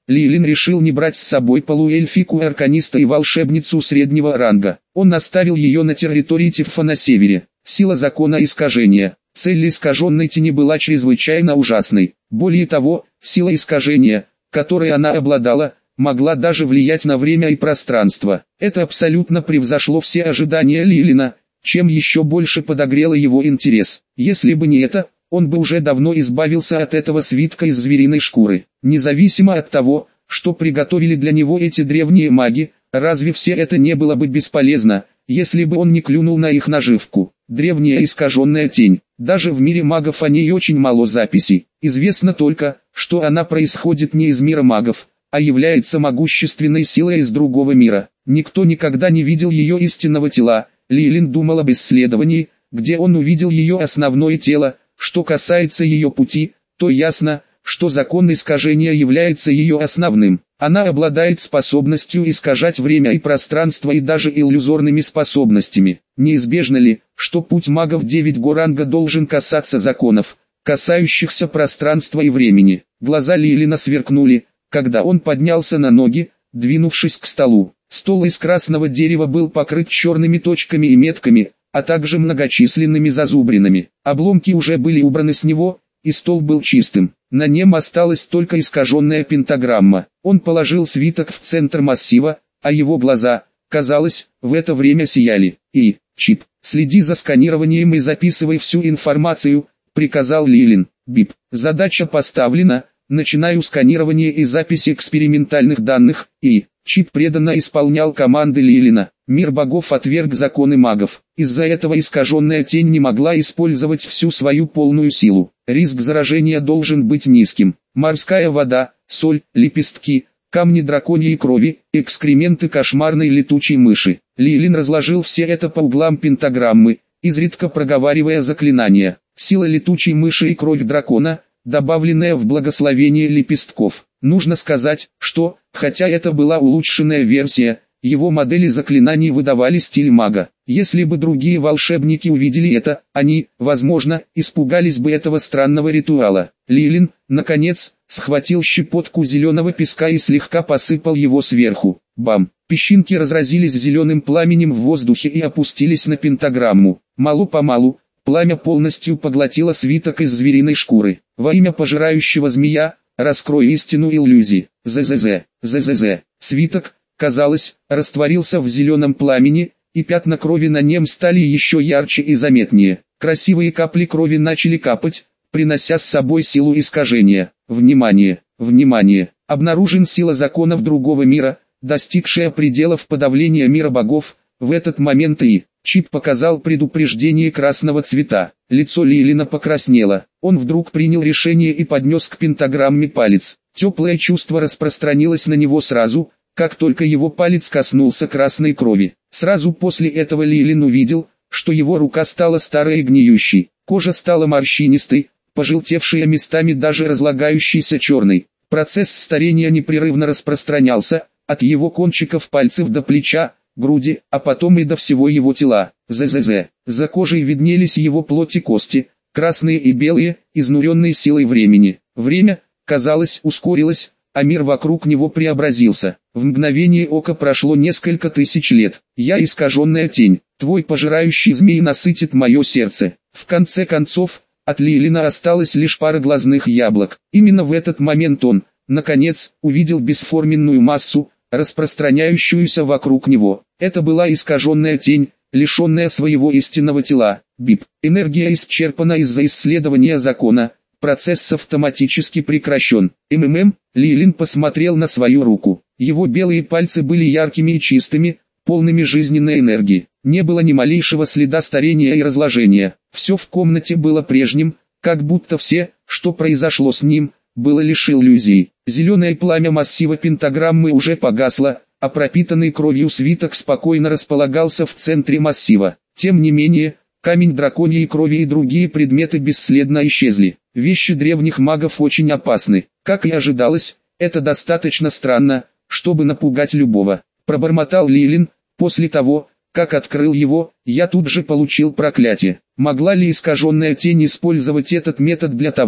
Лилин решил не брать с собой полуэльфийку-арканиста и волшебницу среднего ранга. Он оставил ее на территории Тиффа на севере. Сила закона искажения. Цель искаженной тени была чрезвычайно ужасной. Более того, сила искажения, которой она обладала, могла даже влиять на время и пространство. Это абсолютно превзошло все ожидания Лилина, чем еще больше подогрело его интерес. Если бы не это, он бы уже давно избавился от этого свитка из звериной шкуры. Независимо от того, что приготовили для него эти древние маги, разве все это не было бы бесполезно, если бы он не клюнул на их наживку? Древняя искаженная тень. Даже в мире магов о ней очень мало записей. Известно только, что она происходит не из мира магов, а является могущественной силой из другого мира. Никто никогда не видел ее истинного тела. Лилин думал об исследовании, где он увидел ее основное тело. Что касается ее пути, то ясно, что закон искажения является ее основным. Она обладает способностью искажать время и пространство и даже иллюзорными способностями. Неизбежно ли, что путь магов девять ранга должен касаться законов, касающихся пространства и времени? Глаза Лилина сверкнули, когда он поднялся на ноги, двинувшись к столу. Стол из красного дерева был покрыт черными точками и метками, а также многочисленными зазубринами. Обломки уже были убраны с него, и стол был чистым. На нем осталась только искаженная пентаграмма. Он положил свиток в центр массива, а его глаза, казалось, в это время сияли. «И, Чип, следи за сканированием и записывай всю информацию», — приказал Лилин. «Бип, задача поставлена, начинаю сканирование и запись экспериментальных данных». И Чип преданно исполнял команды Лилина. Мир богов отверг законы магов. Из-за этого искаженная тень не могла использовать всю свою полную силу. Риск заражения должен быть низким. Морская вода, соль, лепестки, камни драконьей крови, экскременты кошмарной летучей мыши. Лилин разложил все это по углам пентаграммы, изредка проговаривая заклинания. Сила летучей мыши и кровь дракона, добавленная в благословение лепестков. Нужно сказать, что, хотя это была улучшенная версия, его модели заклинаний выдавали стиль мага. Если бы другие волшебники увидели это, они, возможно, испугались бы этого странного ритуала. Лилин, наконец, схватил щепотку зеленого песка и слегка посыпал его сверху. Бам! Песчинки разразились зеленым пламенем в воздухе и опустились на пентаграмму. Мало-помалу, пламя полностью поглотило свиток из звериной шкуры. Во имя пожирающего змея, раскрой истину иллюзий. ЗЗЗ, ЗЗЗ. Свиток, казалось, растворился в зеленом пламени, и пятна крови на нем стали еще ярче и заметнее. Красивые капли крови начали капать, принося с собой силу искажения. Внимание! Внимание! Обнаружен сила законов другого мира, достигшая пределов подавления мира богов. В этот момент и Чип показал предупреждение красного цвета. Лицо Лилина покраснело. Он вдруг принял решение и поднес к пентаграмме палец. Теплое чувство распространилось на него сразу, как только его палец коснулся красной крови. Сразу после этого Лилин увидел, что его рука стала старой и гниющей. Кожа стала морщинистой, пожелтевшая местами даже разлагающейся черной. Процесс старения непрерывно распространялся, от его кончиков пальцев до плеча, груди, а потом и до всего его тела. ЗЗЗ. За кожей виднелись его плоть и кости, красные и белые, изнуренные силой времени. Время, казалось, ускорилось, а мир вокруг него преобразился. В мгновение ока прошло несколько тысяч лет. Я искаженная тень, твой пожирающий змей насытит мое сердце. В конце концов, от Лилина осталось лишь пара глазных яблок. Именно в этот момент он, наконец, увидел бесформенную массу, распространяющуюся вокруг него. Это была искаженная тень, лишенная своего истинного тела. Бип. Энергия исчерпана из-за исследования закона. Процесс автоматически прекращен. МММ, Лилин посмотрел на свою руку. Его белые пальцы были яркими и чистыми, полными жизненной энергии. Не было ни малейшего следа старения и разложения. Все в комнате было прежним, как будто все, что произошло с ним, было лишь иллюзией. Зеленое пламя массива пентаграммы уже погасло, а пропитанный кровью свиток спокойно располагался в центре массива. Тем не менее, камень драконьей крови и другие предметы бесследно исчезли. Вещи древних магов очень опасны. Как и ожидалось, это достаточно странно, чтобы напугать любого. Пробормотал Лилин. После того, как открыл его, я тут же получил проклятие. Могла ли искаженная тень использовать этот метод для того,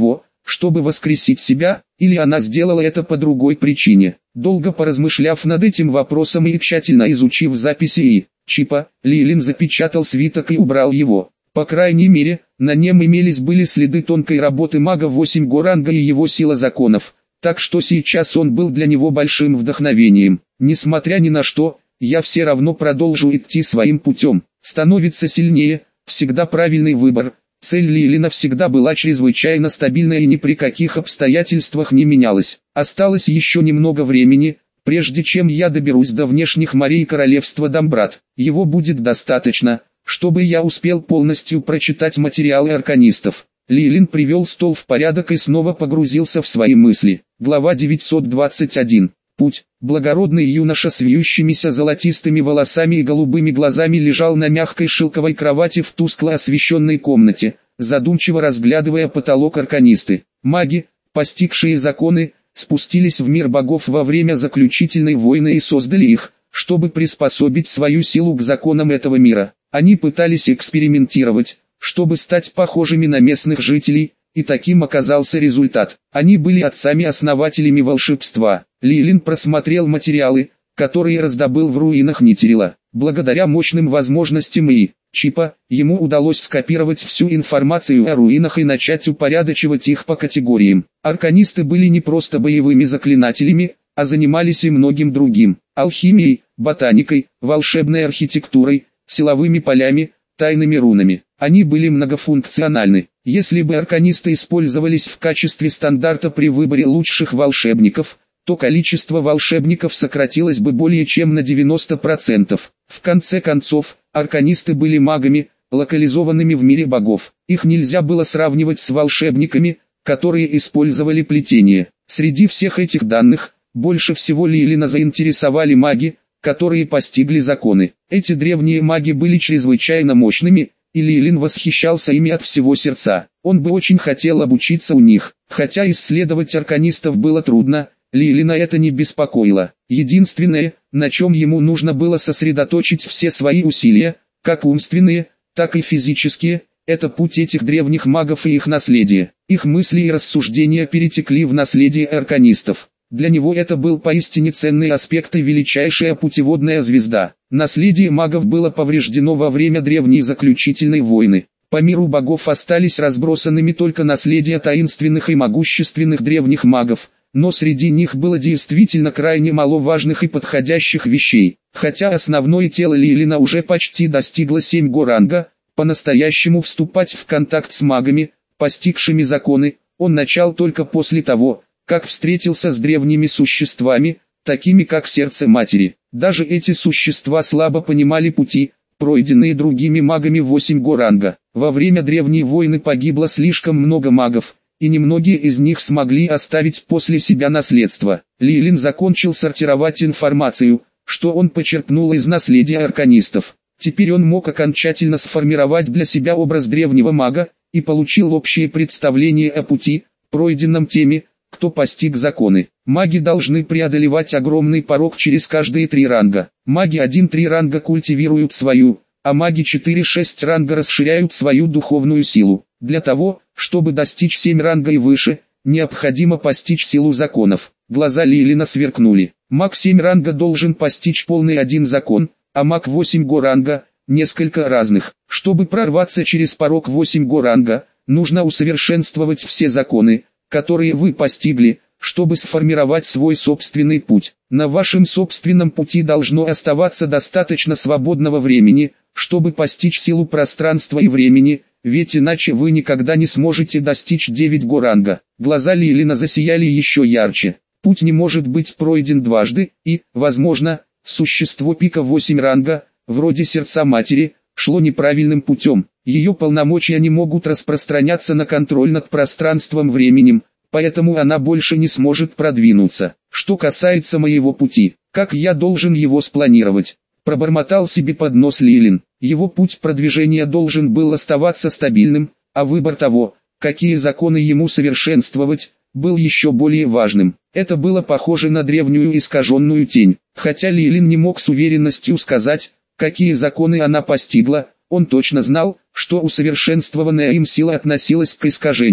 чтобы воскресить себя, или она сделала это по другой причине. Долго поразмышляв над этим вопросом и тщательно изучив записи и чипа, Лилин запечатал свиток и убрал его. По крайней мере, на нем имелись были следы тонкой работы мага восемь го ранга и его сила законов, так что сейчас он был для него большим вдохновением. Несмотря ни на что, я все равно продолжу идти своим путем. Становится сильнее, всегда правильный выбор. Цель Лилина всегда была чрезвычайно стабильна и ни при каких обстоятельствах не менялась. Осталось еще немного времени, прежде чем я доберусь до внешних морей королевства Дамбрат. Его будет достаточно, чтобы я успел полностью прочитать материалы арканистов. Лилин привел стол в порядок и снова погрузился в свои мысли. Глава девятьсот двадцать один. Путь. Благородный юноша с вьющимися золотистыми волосами и голубыми глазами лежал на мягкой шелковой кровати в тускло освещенной комнате, задумчиво разглядывая потолок арканисты. Маги, постигшие законы, спустились в мир богов во время заключительной войны и создали их, чтобы приспособить свою силу к законам этого мира. Они пытались экспериментировать, чтобы стать похожими на местных жителей, и таким оказался результат. Они были отцами-основателями волшебства. Лилин просмотрел материалы, которые раздобыл в руинах Нитерила. Благодаря мощным возможностям и чипа, ему удалось скопировать всю информацию о руинах и начать упорядочивать их по категориям. Арканисты были не просто боевыми заклинателями, а занимались и многим другим. Алхимией, ботаникой, волшебной архитектурой, силовыми полями, тайными рунами. Они были многофункциональны. Если бы арканисты использовались в качестве стандарта при выборе лучших волшебников, то количество волшебников сократилось бы более чем на девяносто процентов. В конце концов, арканисты были магами, локализованными в мире богов. Их нельзя было сравнивать с волшебниками, которые использовали плетение. Среди всех этих данных, больше всего Лилина заинтересовали маги, которые постигли законы. Эти древние маги были чрезвычайно мощными, и Лилин восхищался ими от всего сердца. Он бы очень хотел обучиться у них. Хотя исследовать арканистов было трудно, Лилина это не беспокоило. Единственное, на чем ему нужно было сосредоточить все свои усилия, как умственные, так и физические, это путь этих древних магов и их наследие. Их мысли и рассуждения перетекли в наследие арканистов. Для него это был поистине ценный аспект и величайшая путеводная звезда. Наследие магов было повреждено во время древней заключительной войны. По миру богов остались разбросанными только наследия таинственных и могущественных древних магов, но среди них было действительно крайне мало важных и подходящих вещей. Хотя основное тело Лилина уже почти достигло семь го ранга, по-настоящему вступать в контакт с магами, постигшими законы, он начал только после того, как встретился с древними существами, такими как сердце матери. Даже эти существа слабо понимали пути, пройденные другими магами восемь го ранга. Во время древней войны погибло слишком много магов, и немногие из них смогли оставить после себя наследство. Лилин закончил сортировать информацию, что он почерпнул из наследия арканистов. Теперь он мог окончательно сформировать для себя образ древнего мага, и получил общее представление о пути, пройденном теми, кто постиг законы. Маги должны преодолевать огромный порог через каждые три ранга. Маги один-три ранга культивируют свою, а маги четыре-шесть ранга расширяют свою духовную силу. Для того, чтобы достичь семь ранга и выше, необходимо постичь силу законов. Глаза Лилина сверкнули. Маг семь ранга должен постичь полный один закон, а маг восемь го ранга – несколько разных. Чтобы прорваться через порог восемь го ранга, нужно усовершенствовать все законы, которые вы постигли, чтобы сформировать свой собственный путь. На вашем собственном пути должно оставаться достаточно свободного времени, чтобы постичь силу пространства и времени, ведь иначе вы никогда не сможете достичь девять го ранга. Глаза Лилина засияли еще ярче. Путь не может быть пройден дважды, и, возможно, существо пика восемь ранга, вроде сердца матери, шло неправильным путем. Ее полномочия не могут распространяться на контроль над пространством-временем, поэтому она больше не сможет продвинуться. Что касается моего пути, как я должен его спланировать? Пробормотал себе под нос Лилин. Его путь продвижения должен был оставаться стабильным, а выбор того, какие законы ему совершенствовать, был еще более важным. Это было похоже на древнюю искаженную тень. Хотя Лилин не мог с уверенностью сказать, какие законы она постигла, он точно знал, что усовершенствованная им сила относилась к искажению.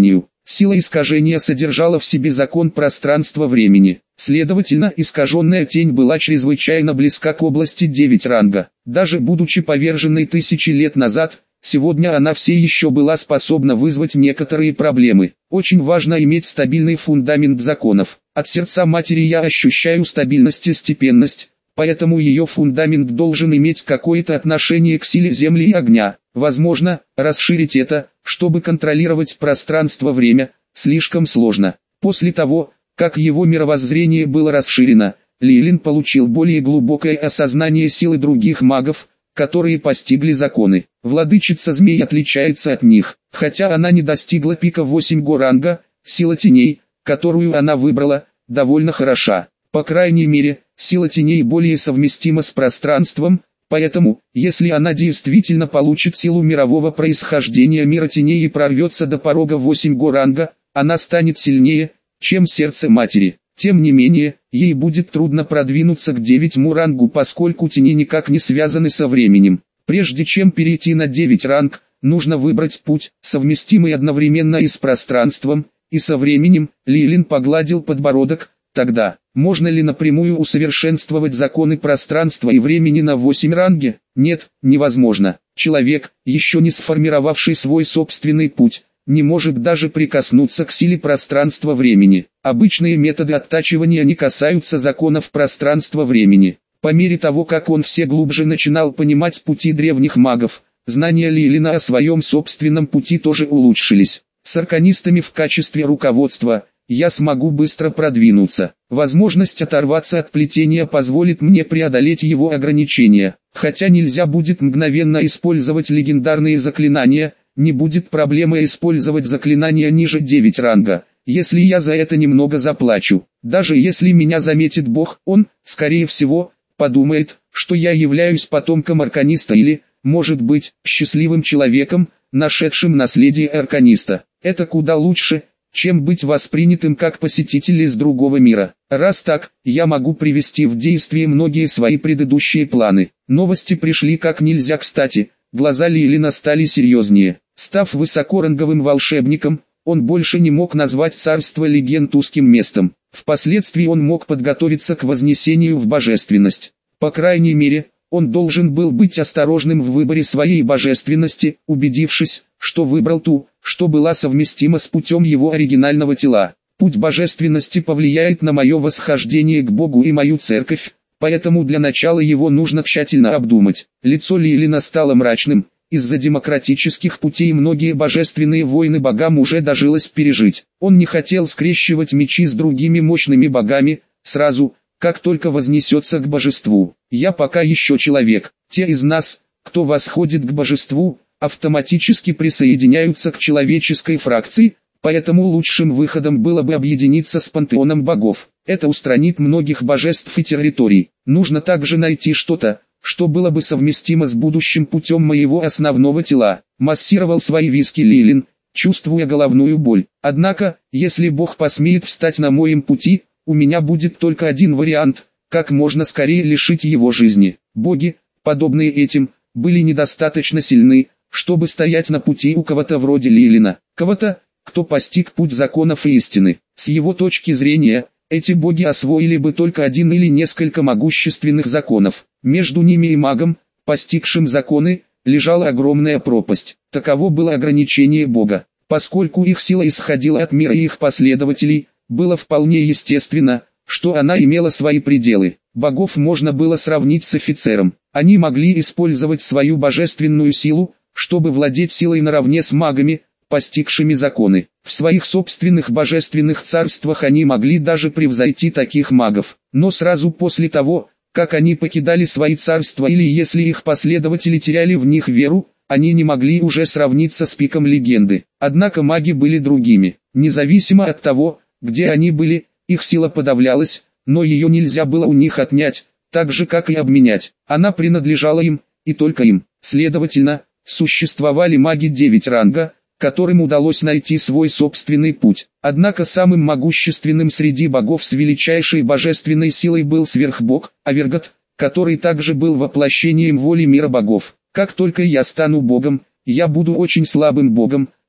Сила искажения содержала в себе закон пространства-времени. Следовательно, искаженная тень была чрезвычайно близка к области девять ранга. Даже будучи поверженной тысячи лет назад, сегодня она все еще была способна вызвать некоторые проблемы. Очень важно иметь стабильный фундамент законов. От сердца матери я ощущаю стабильность и степенность, поэтому ее фундамент должен иметь какое-то отношение к силе земли и огня. Возможно, расширить это, чтобы контролировать пространство-время, слишком сложно. После того, как его мировоззрение было расширено, Лилин получил более глубокое осознание силы других магов, которые постигли законы. Владычица змей отличается от них, хотя она не достигла пика восемь го ранга, сила теней, которую она выбрала, довольно хороша. По крайней мере, сила теней более совместима с пространством, поэтому, если она действительно получит силу мирового происхождения мира теней и прорвется до порога восемь го ранга, она станет сильнее, чем сердце матери. Тем не менее, ей будет трудно продвинуться к девятому рангу, поскольку тени никак не связаны со временем. Прежде чем перейти на девять ранг, нужно выбрать путь, совместимый одновременно и с пространством, и со временем. Лилин погладил подбородок. Тогда, можно ли напрямую усовершенствовать законы пространства и времени на восемь ранге? Нет, невозможно. Человек, еще не сформировавший свой собственный путь, не может даже прикоснуться к силе пространства-времени. Обычные методы оттачивания не касаются законов пространства-времени. По мере того, как он все глубже начинал понимать пути древних магов, знания Лилина о своем собственном пути тоже улучшились. С арканистами в качестве руководства я смогу быстро продвинуться. Возможность оторваться от плетения позволит мне преодолеть его ограничения. Хотя нельзя будет мгновенно использовать легендарные заклинания, не будет проблемы использовать заклинания ниже девять ранга, если я за это немного заплачу. Даже если меня заметит Бог, он, скорее всего, подумает, что я являюсь потомком арканиста или, может быть, счастливым человеком, нашедшим наследие арканиста. Это куда лучше, чем быть воспринятым как посетитель из другого мира. Раз так, я могу привести в действие многие свои предыдущие планы. Новости пришли как нельзя кстати, глаза Лилина стали серьезнее. Став высокоранговым волшебником, он больше не мог назвать царство легенд узким местом. Впоследствии он мог подготовиться к вознесению в божественность. По крайней мере, он должен был быть осторожным в выборе своей божественности, убедившись, что выбрал ту, что была совместима с путем его оригинального тела. Путь божественности повлияет на мое восхождение к Богу и мою церковь, поэтому для начала его нужно тщательно обдумать. Лицо Лилина стало мрачным. Из-за демократических путей многие божественные войны богам уже дожилось пережить. Он не хотел скрещивать мечи с другими мощными богами, сразу, как только вознесется к божеству. Я пока еще человек. Те из нас, кто восходит к божеству, автоматически присоединяются к человеческой фракции, поэтому лучшим выходом было бы объединиться с пантеоном богов. Это устранит многих божеств и территорий. Нужно также найти что-то, что было бы совместимо с будущим путем моего основного тела. Массировал свои виски Лилин, чувствуя головную боль. Однако, если Бог посмеет встать на моем пути, у меня будет только один вариант, как можно скорее лишить его жизни. Боги, подобные этим, были недостаточно сильны, чтобы стоять на пути у кого-то вроде Лилина. Кого-то, кто постиг путь законов и истины. С его точки зрения, эти боги освоили бы только один или несколько могущественных законов. Между ними и магом, постигшим законы, лежала огромная пропасть. Таково было ограничение Бога. Поскольку их сила исходила от мира и их последователей, было вполне естественно, что она имела свои пределы. Богов можно было сравнить с офицером. Они могли использовать свою божественную силу, чтобы владеть силой наравне с магами, постигшими законы. В своих собственных божественных царствах они могли даже превзойти таких магов. Но сразу после того, как они покидали свои царства или если их последователи теряли в них веру, они не могли уже сравниться с пиком легенды. Однако маги были другими. Независимо от того, где они были, их сила подавлялась, но ее нельзя было у них отнять, так же как и обменять. Она принадлежала им, и только им. Следовательно, существовали маги девять ранга, которым удалось найти свой собственный путь. Однако самым могущественным среди богов с величайшей божественной силой был сверхбог, Авергот, который также был воплощением воли мира богов. Как только я стану богом, я буду очень слабым богом,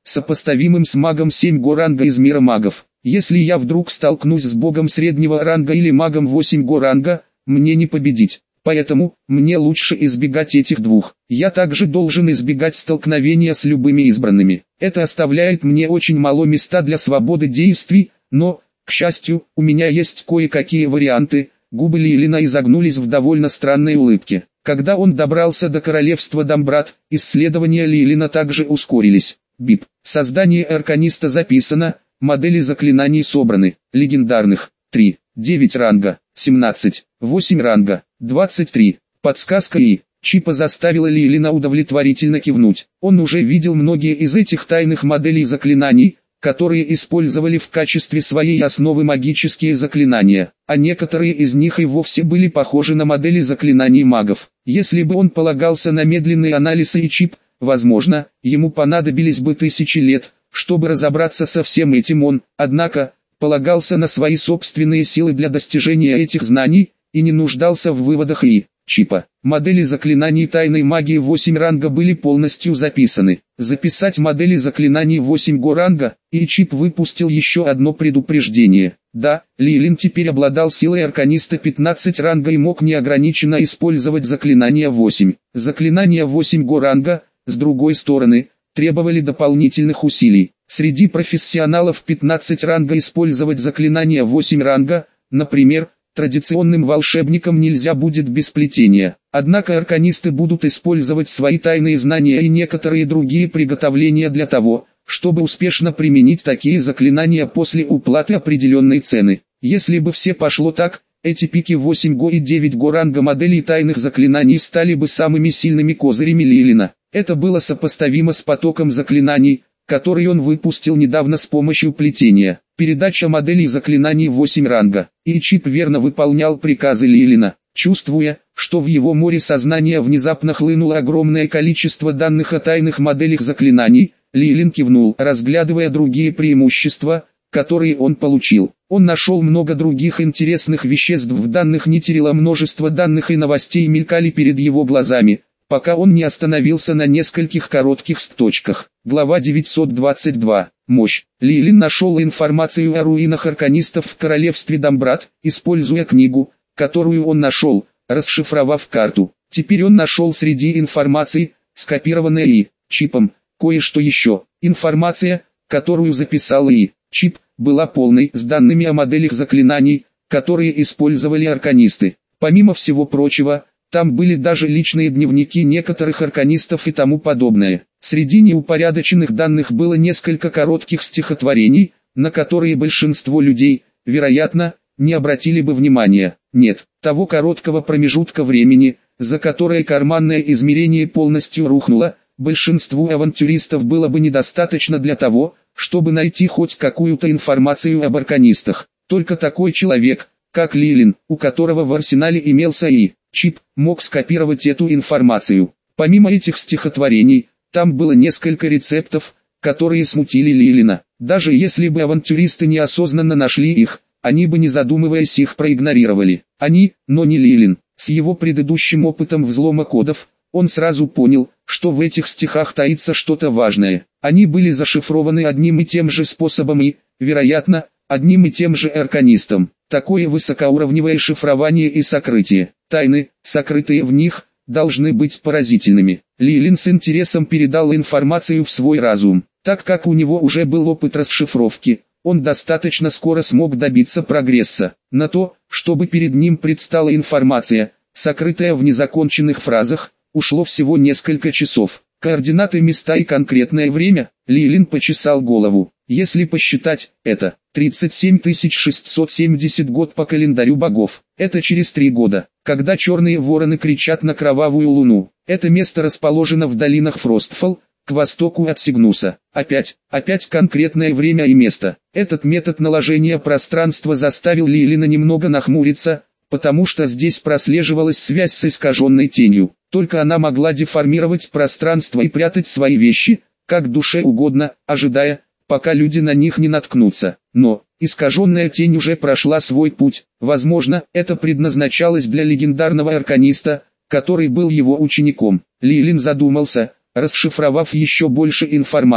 сопоставимым с магом семь го ранга из мира магов. Если я вдруг столкнусь с богом среднего ранга или магом восемь го ранга, мне не победить. Поэтому, мне лучше избегать этих двух. Я также должен избегать столкновения с любыми избранными. Это оставляет мне очень мало места для свободы действий, но, к счастью, у меня есть кое-какие варианты. Губы Лилина изогнулись в довольно странной улыбке. Когда он добрался до королевства Дамбрат, исследования Лилина также ускорились. Бип. Создание арканиста записано, модели заклинаний собраны, легендарных, три, девять ранга, семнадцать, восемь ранга, двадцать три. Подсказка И. Чипа заставила Лилина удовлетворительно кивнуть. Он уже видел многие из этих тайных моделей заклинаний, которые использовали в качестве своей основы магические заклинания, а некоторые из них и вовсе были похожи на модели заклинаний магов. Если бы он полагался на медленный анализ и чип, возможно, ему понадобились бы тысячи лет, чтобы разобраться со всем этим. Он, однако, полагался на свои собственные силы для достижения этих знаний, и не нуждался в выводах И. Чипа. Модели заклинаний тайной магии восемь ранга были полностью записаны. Записать модели заклинаний восемь го ранга, и Чип выпустил еще одно предупреждение. Да, Лилин теперь обладал силой арканиста пятнадцать ранга и мог неограниченно использовать заклинания восемь. Заклинания восемь го ранга, с другой стороны, требовали дополнительных усилий. Среди профессионалов пятнадцать ранга использовать заклинания восемь ранга, например, традиционным волшебникам нельзя будет без плетения. Однако арканисты будут использовать свои тайные знания и некоторые другие приготовления для того, чтобы успешно применить такие заклинания после уплаты определенной цены. Если бы все пошло так, эти пики восемь го и девять го ранга моделей тайных заклинаний стали бы самыми сильными козырями Лилина. Это было сопоставимо с потоком заклинаний, который он выпустил недавно с помощью плетения. Передача моделей заклинаний восемь ранга. И Чип верно выполнял приказы Лилина. Чувствуя, что в его море сознания внезапно хлынуло огромное количество данных о тайных моделях заклинаний, Лилин кивнул, разглядывая другие преимущества, которые он получил. Он нашел много других интересных веществ в данных, не теряло множество данных и новостей мелькали перед его глазами, пока он не остановился на нескольких коротких точках. Глава девятьсот двадцать два. Мощь. Лилин нашел информацию о руинах арканистов в королевстве Дамбрат, используя книгу, которую он нашел, расшифровав карту. Теперь он нашел среди информации, скопированной И. Чипом, кое-что еще. Информация, которую записал И. Чип, была полной, с данными о моделях заклинаний, которые использовали арканисты. Помимо всего прочего, там были даже личные дневники некоторых арканистов и тому подобное. Среди неупорядоченных данных было несколько коротких стихотворений, на которые большинство людей, вероятно, не обратили бы внимания. Нет, того короткого промежутка времени, за которое карманное измерение полностью рухнуло, большинству авантюристов было бы недостаточно для того, чтобы найти хоть какую-то информацию об арканистах. Только такой человек, как Лилин, у которого в арсенале имелся И. Чип, мог скопировать эту информацию. Помимо этих стихотворений, там было несколько рецептов, которые смутили Лилина. Даже если бы авантюристы неосознанно нашли их, они бы не задумываясь их проигнорировали. Они, но не Лилин. С его предыдущим опытом взлома кодов, он сразу понял, что в этих стихах таится что-то важное. Они были зашифрованы одним и тем же способом и, вероятно, одним и тем же арканистом. Такое высокоуровневое шифрование и сокрытие, тайны, сокрытые в них, должны быть поразительными. Лилин с интересом передал информацию в свой разум. Так как у него уже был опыт расшифровки, он достаточно скоро смог добиться прогресса. На то, чтобы перед ним предстала информация, сокрытая в незаконченных фразах, ушло всего несколько часов. Координаты места и конкретное время, Лилин почесал голову. Если посчитать, это тридцать семь тысяч шестьсот семьдесят год по календарю богов. Это через три года, когда черные вороны кричат на кровавую луну. Это место расположено в долинах Фростфолл, к востоку от Сигнуса. Опять, опять конкретное время и место. Этот метод наложения пространства заставил Лилина немного нахмуриться, потому что здесь прослеживалась связь с искаженной тенью. Только она могла деформировать пространство и прятать свои вещи, как душе угодно, ожидая, пока люди на них не наткнутся. Но, искаженная тень уже прошла свой путь. Возможно, это предназначалось для легендарного арканиста, который был его учеником. Лилин задумался, расшифровав еще больше информации.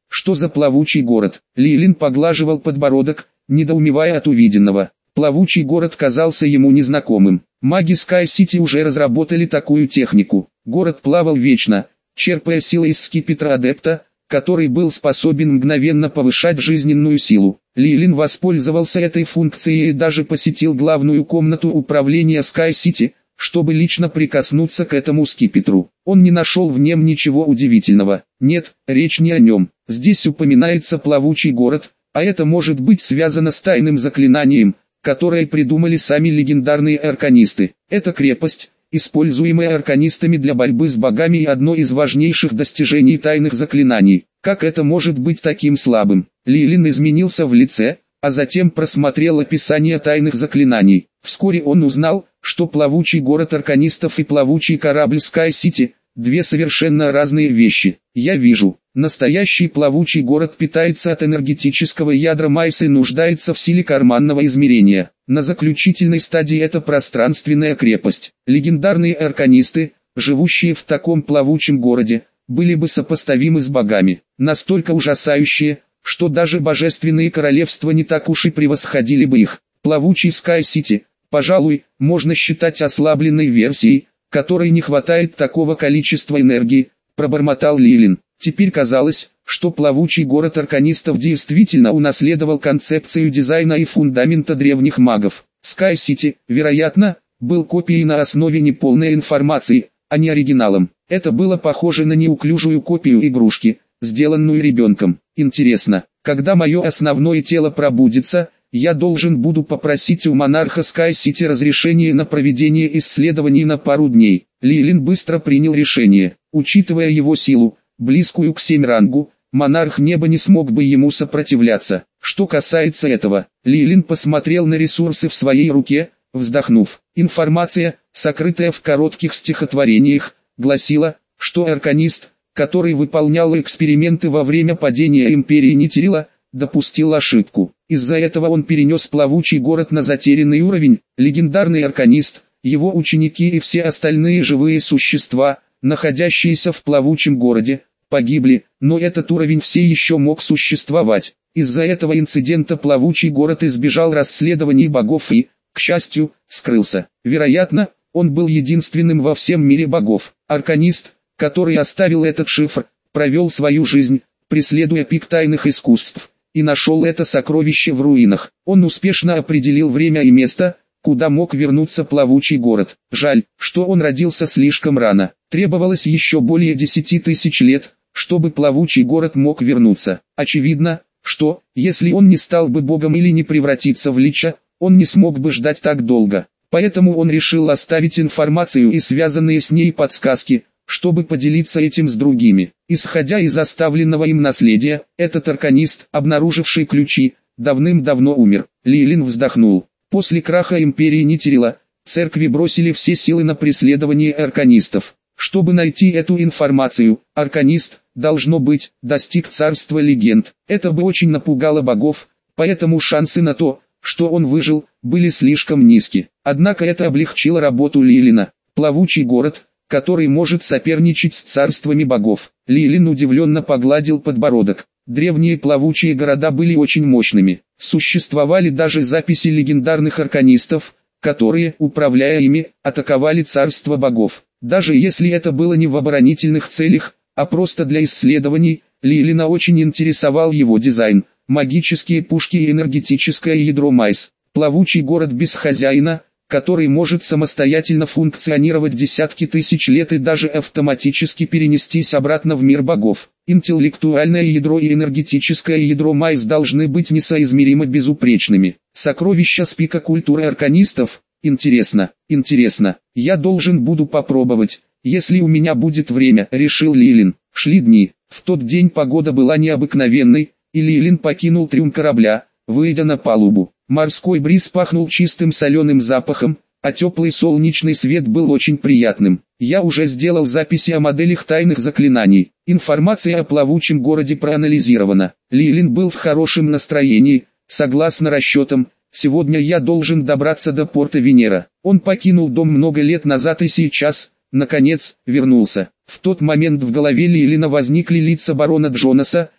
Что за плавучий город? Лилин поглаживал подбородок, недоумевая от увиденного. Плавучий город казался ему незнакомым. Маги Скай-Сити уже разработали такую технику. Город плавал вечно, черпая силы из скипетра адепта, который был способен мгновенно повышать жизненную силу. Лилин воспользовался этой функцией и даже посетил главную комнату управления Скай-Сити, чтобы лично прикоснуться к этому скипетру. Он не нашел в нем ничего удивительного. Нет, речь не о нем. Здесь упоминается плавучий город, а это может быть связано с тайным заклинанием, которое придумали сами легендарные арканисты. Это крепость, используемая арканистами для борьбы с богами, и одно из важнейших достижений тайных заклинаний. Как это может быть таким слабым? Лилин изменился в лице, а затем просмотрел описание тайных заклинаний. Вскоре он узнал, что плавучий город арканистов и плавучий корабль Скай-Сити – две совершенно разные вещи. Я вижу, настоящий плавучий город питается от энергетического ядра Майса и нуждается в силе карманного измерения. На заключительной стадии это пространственная крепость. Легендарные арканисты, живущие в таком плавучем городе, были бы сопоставимы с богами. Настолько ужасающие, что даже божественные королевства не так уж и превосходили бы их. Плавучий Скай-Сити, пожалуй, можно считать ослабленной версией, которой не хватает такого количества энергии, пробормотал Лилин. Теперь казалось, что плавучий город арканистов действительно унаследовал концепцию дизайна и фундамента древних магов. Скай-Сити, вероятно, был копией на основе неполной информации, а не оригиналом. Это было похоже на неуклюжую копию игрушки, сделанную ребенком. Интересно, когда мое основное тело пробудится, я должен буду попросить у монарха Скай-Сити разрешение на проведение исследований на пару дней. Лилин быстро принял решение. Учитывая его силу, близкую к семь рангу, монарх неба не смог бы ему сопротивляться. Что касается этого, Лилин посмотрел на ресурсы в своей руке, вздохнув. Информация, сокрытая в коротких стихотворениях, гласила, что арканист, который выполнял эксперименты во время падения Империи Нитирила, допустил ошибку. Из-за этого он перенес плавучий город на затерянный уровень. Легендарный арканист, его ученики и все остальные живые существа, находящиеся в плавучем городе, погибли, но этот уровень все еще мог существовать. Из-за этого инцидента плавучий город избежал расследований богов и, к счастью, скрылся. Вероятно, он был единственным во всем мире богов. Арканист, который оставил этот шифр, провел свою жизнь, преследуя пик тайных искусств, и нашел это сокровище в руинах. Он успешно определил время и место, куда мог вернуться плавучий город. Жаль, что он родился слишком рано. Требовалось еще более десяти тысяч лет, чтобы плавучий город мог вернуться. Очевидно, что, если он не стал бы богом или не превратится в лича, он не смог бы ждать так долго. Поэтому он решил оставить информацию и связанные с ней подсказки, чтобы поделиться этим с другими. Исходя из оставленного им наследия, этот арканист, обнаруживший ключи, давным-давно умер. Лилин вздохнул. После краха Империи Нитирила, церкви бросили все силы на преследование арканистов. Чтобы найти эту информацию, арканист, должно быть, достиг царства легенд. Это бы очень напугало богов, поэтому шансы на то, что он выжил, были слишком низки. Однако это облегчило работу Лилина. Плавучий город, который может соперничать с царствами богов. Лилин удивленно погладил подбородок. Древние плавучие города были очень мощными. Существовали даже записи легендарных арканистов, которые, управляя ими, атаковали царство богов. Даже если это было не в оборонительных целях, а просто для исследований, Лилина очень интересовал его дизайн, магические пушки и энергетическое ядро Майс. Плавучий город без хозяина, который может самостоятельно функционировать десятки тысяч лет и даже автоматически перенестись обратно в мир богов. Интеллектуальное ядро и энергетическое ядро Майс должны быть несоизмеримо безупречными. Сокровища с пика культуры арканистов. Интересно, интересно, я должен буду попробовать, если у меня будет время, решил Лилин. Шли дни, в тот день погода была необыкновенной, и Лилин покинул трюм корабля, выйдя на палубу. Морской бриз пахнул чистым соленым запахом, а теплый солнечный свет был очень приятным. Я уже сделал записи о моделях тайных заклинаний. Информация о плавучем городе проанализирована. Лилин был в хорошем настроении. Согласно расчетам, сегодня я должен добраться до порта Венера. Он покинул дом много лет назад и сейчас, наконец, вернулся. В тот момент в голове Лилина возникли лица барона Джонаса,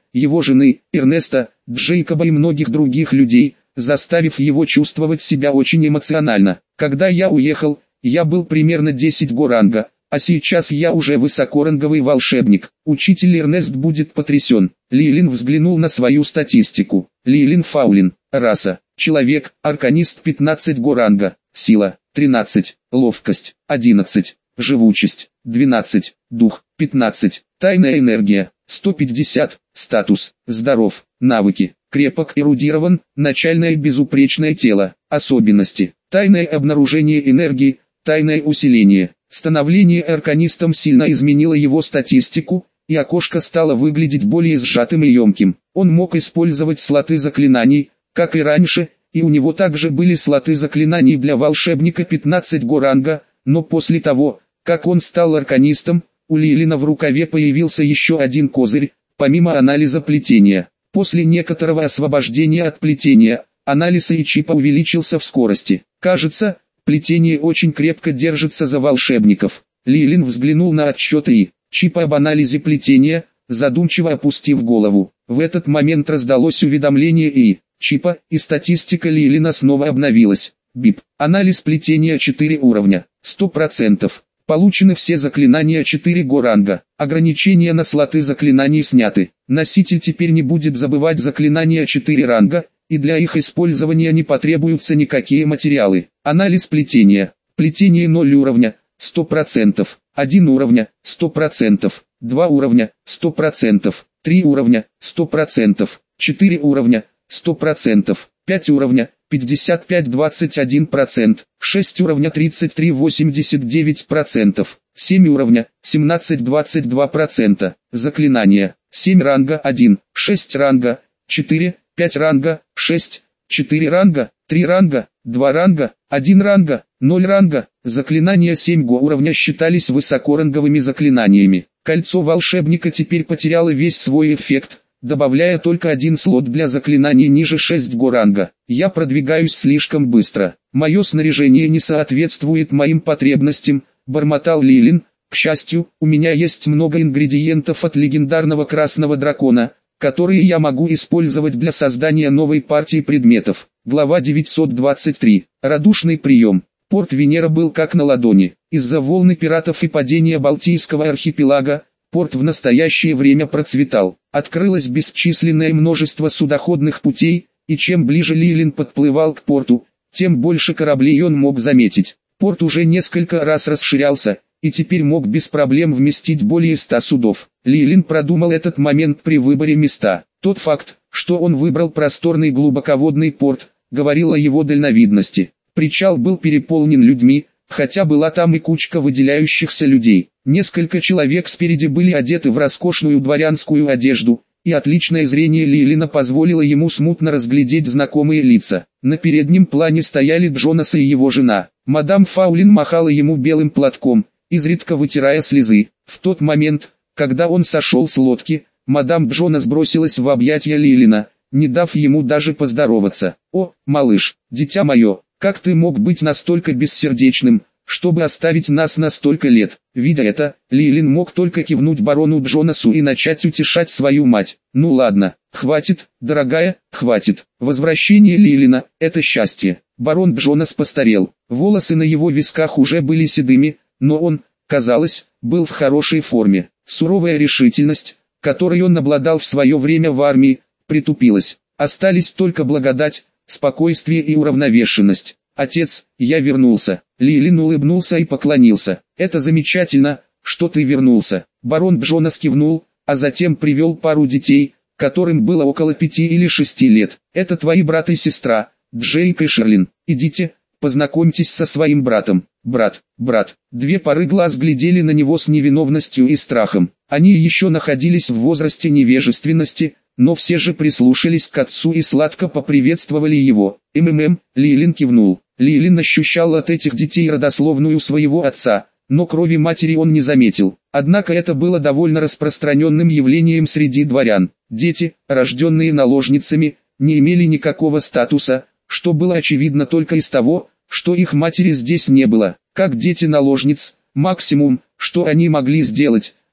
его жены, Эрнеста, Джейкоба и многих других людей, заставив его чувствовать себя очень эмоционально. Когда я уехал, я был примерно десять го ранга, а сейчас я уже высокоранговый волшебник. Учитель Эрнест будет потрясен. Лилин взглянул на свою статистику. Лилин Фаулин. Раса. Человек, арканист пятнадцать го ранга. Сила. тринадцать. Ловкость. одиннадцать. Живучесть. двенадцать. Дух. пятнадцать. Тайная энергия. сто пятьдесят. Статус. Здоров. Навыки. Крепок, эрудирован. Начальное безупречное тело. Особенности. Тайное обнаружение энергии. Тайное усиление. Становление арканистом сильно изменило его статистику, и окошко стало выглядеть более сжатым и емким. Он мог использовать слоты заклинаний, как и раньше, и у него также были слоты заклинаний для волшебника пятнадцать го ранга, но после того, как он стал арканистом, у Лилина в рукаве появился еще один козырь, помимо анализа плетения. После некоторого освобождения от плетения, анализ и чипа увеличился в скорости. Кажется, плетение очень крепко держится за волшебников. Лилин взглянул на отчеты и чипа об анализе плетения, задумчиво опустив голову. В этот момент раздалось уведомление и чипа, и статистика Лилина снова обновилась. Бип. Анализ плетения четыре уровня. сто процентов. Получены все заклинания четыре го ранга. Ограничения на слоты заклинаний сняты. Носитель теперь не будет забывать заклинания четыре ранга, и для их использования не потребуются никакие материалы. Анализ плетения. Плетение ноль уровня, сто процентов. один уровня, сто процентов. два уровня, сто процентов. три уровня, сто процентов. четыре уровня, сто процентов. пять уровня, пятьдесят пять — двадцать один процент. шесть уровня, тридцать три — восемьдесят девять процентов. семь уровня, семнадцать — двадцать два процента. Заклинания. семь ранга один, шесть ранга, четыре, пять ранга, шесть, четыре ранга, три ранга, два ранга, один ранга, ноль ранга. Заклинания семь го уровня считались высокоранговыми заклинаниями. Кольцо волшебника теперь потеряло весь свой эффект, добавляя только один слот для заклинаний ниже шесть го ранга. Я продвигаюсь слишком быстро. Мое снаряжение не соответствует моим потребностям, бормотал Лилин. К счастью, у меня есть много ингредиентов от легендарного красного дракона, которые я могу использовать для создания новой партии предметов. Глава девятьсот двадцать три. Радушный прием. Порт Венера был как на ладони. Из-за волны пиратов и падения Балтийского архипелага, порт в настоящее время процветал. Открылось бесчисленное множество судоходных путей, и чем ближе Лилин подплывал к порту, тем больше кораблей он мог заметить. Порт уже несколько раз расширялся, и теперь мог без проблем вместить более ста судов. Лилин продумал этот момент при выборе места. Тот факт, что он выбрал просторный глубоководный порт, говорил о его дальновидности. Причал был переполнен людьми, хотя была там и кучка выделяющихся людей. Несколько человек спереди были одеты в роскошную дворянскую одежду, и отличное зрение Лилина позволило ему смутно разглядеть знакомые лица. На переднем плане стояли Джонас и его жена. Мадам Фаулин махала ему белым платком, изредка вытирая слезы. В тот момент, когда он сошел с лодки, мадам Джонас бросилась в объятия Лилина, не дав ему даже поздороваться. «О, малыш, дитя мое, как ты мог быть настолько бессердечным, чтобы оставить нас на столько лет?» Видя это, Лилин мог только кивнуть барону Джонасу и начать утешать свою мать. «Ну ладно, хватит, дорогая, хватит». Возвращение Лилина – это счастье. Барон Джонас постарел, волосы на его висках уже были седыми, но он, казалось, был в хорошей форме. Суровая решительность, которой он обладал в свое время в армии, притупилась. Остались только благодать, спокойствие и уравновешенность. «Отец, я вернулся». Лилин улыбнулся и поклонился. «Это замечательно, что ты вернулся». Барон Джонас кивнул, а затем привел пару детей, которым было около пяти или шести лет. «Это твои брат и сестра, Джейк и Шерлин. Идите, познакомьтесь со своим братом». «Брат, брат». Две пары глаз глядели на него с невиновностью и страхом. Они еще находились в возрасте невежественности, но все же прислушались к отцу и сладко поприветствовали его. «МММ», Лилин кивнул. Лилин ощущал от этих детей родословную своего отца, но крови матери он не заметил. Однако это было довольно распространенным явлением среди дворян. Дети, рожденные наложницами, не имели никакого статуса, что было очевидно только из того, что их матери здесь не было. Как дети наложниц, максимум, что они могли сделать,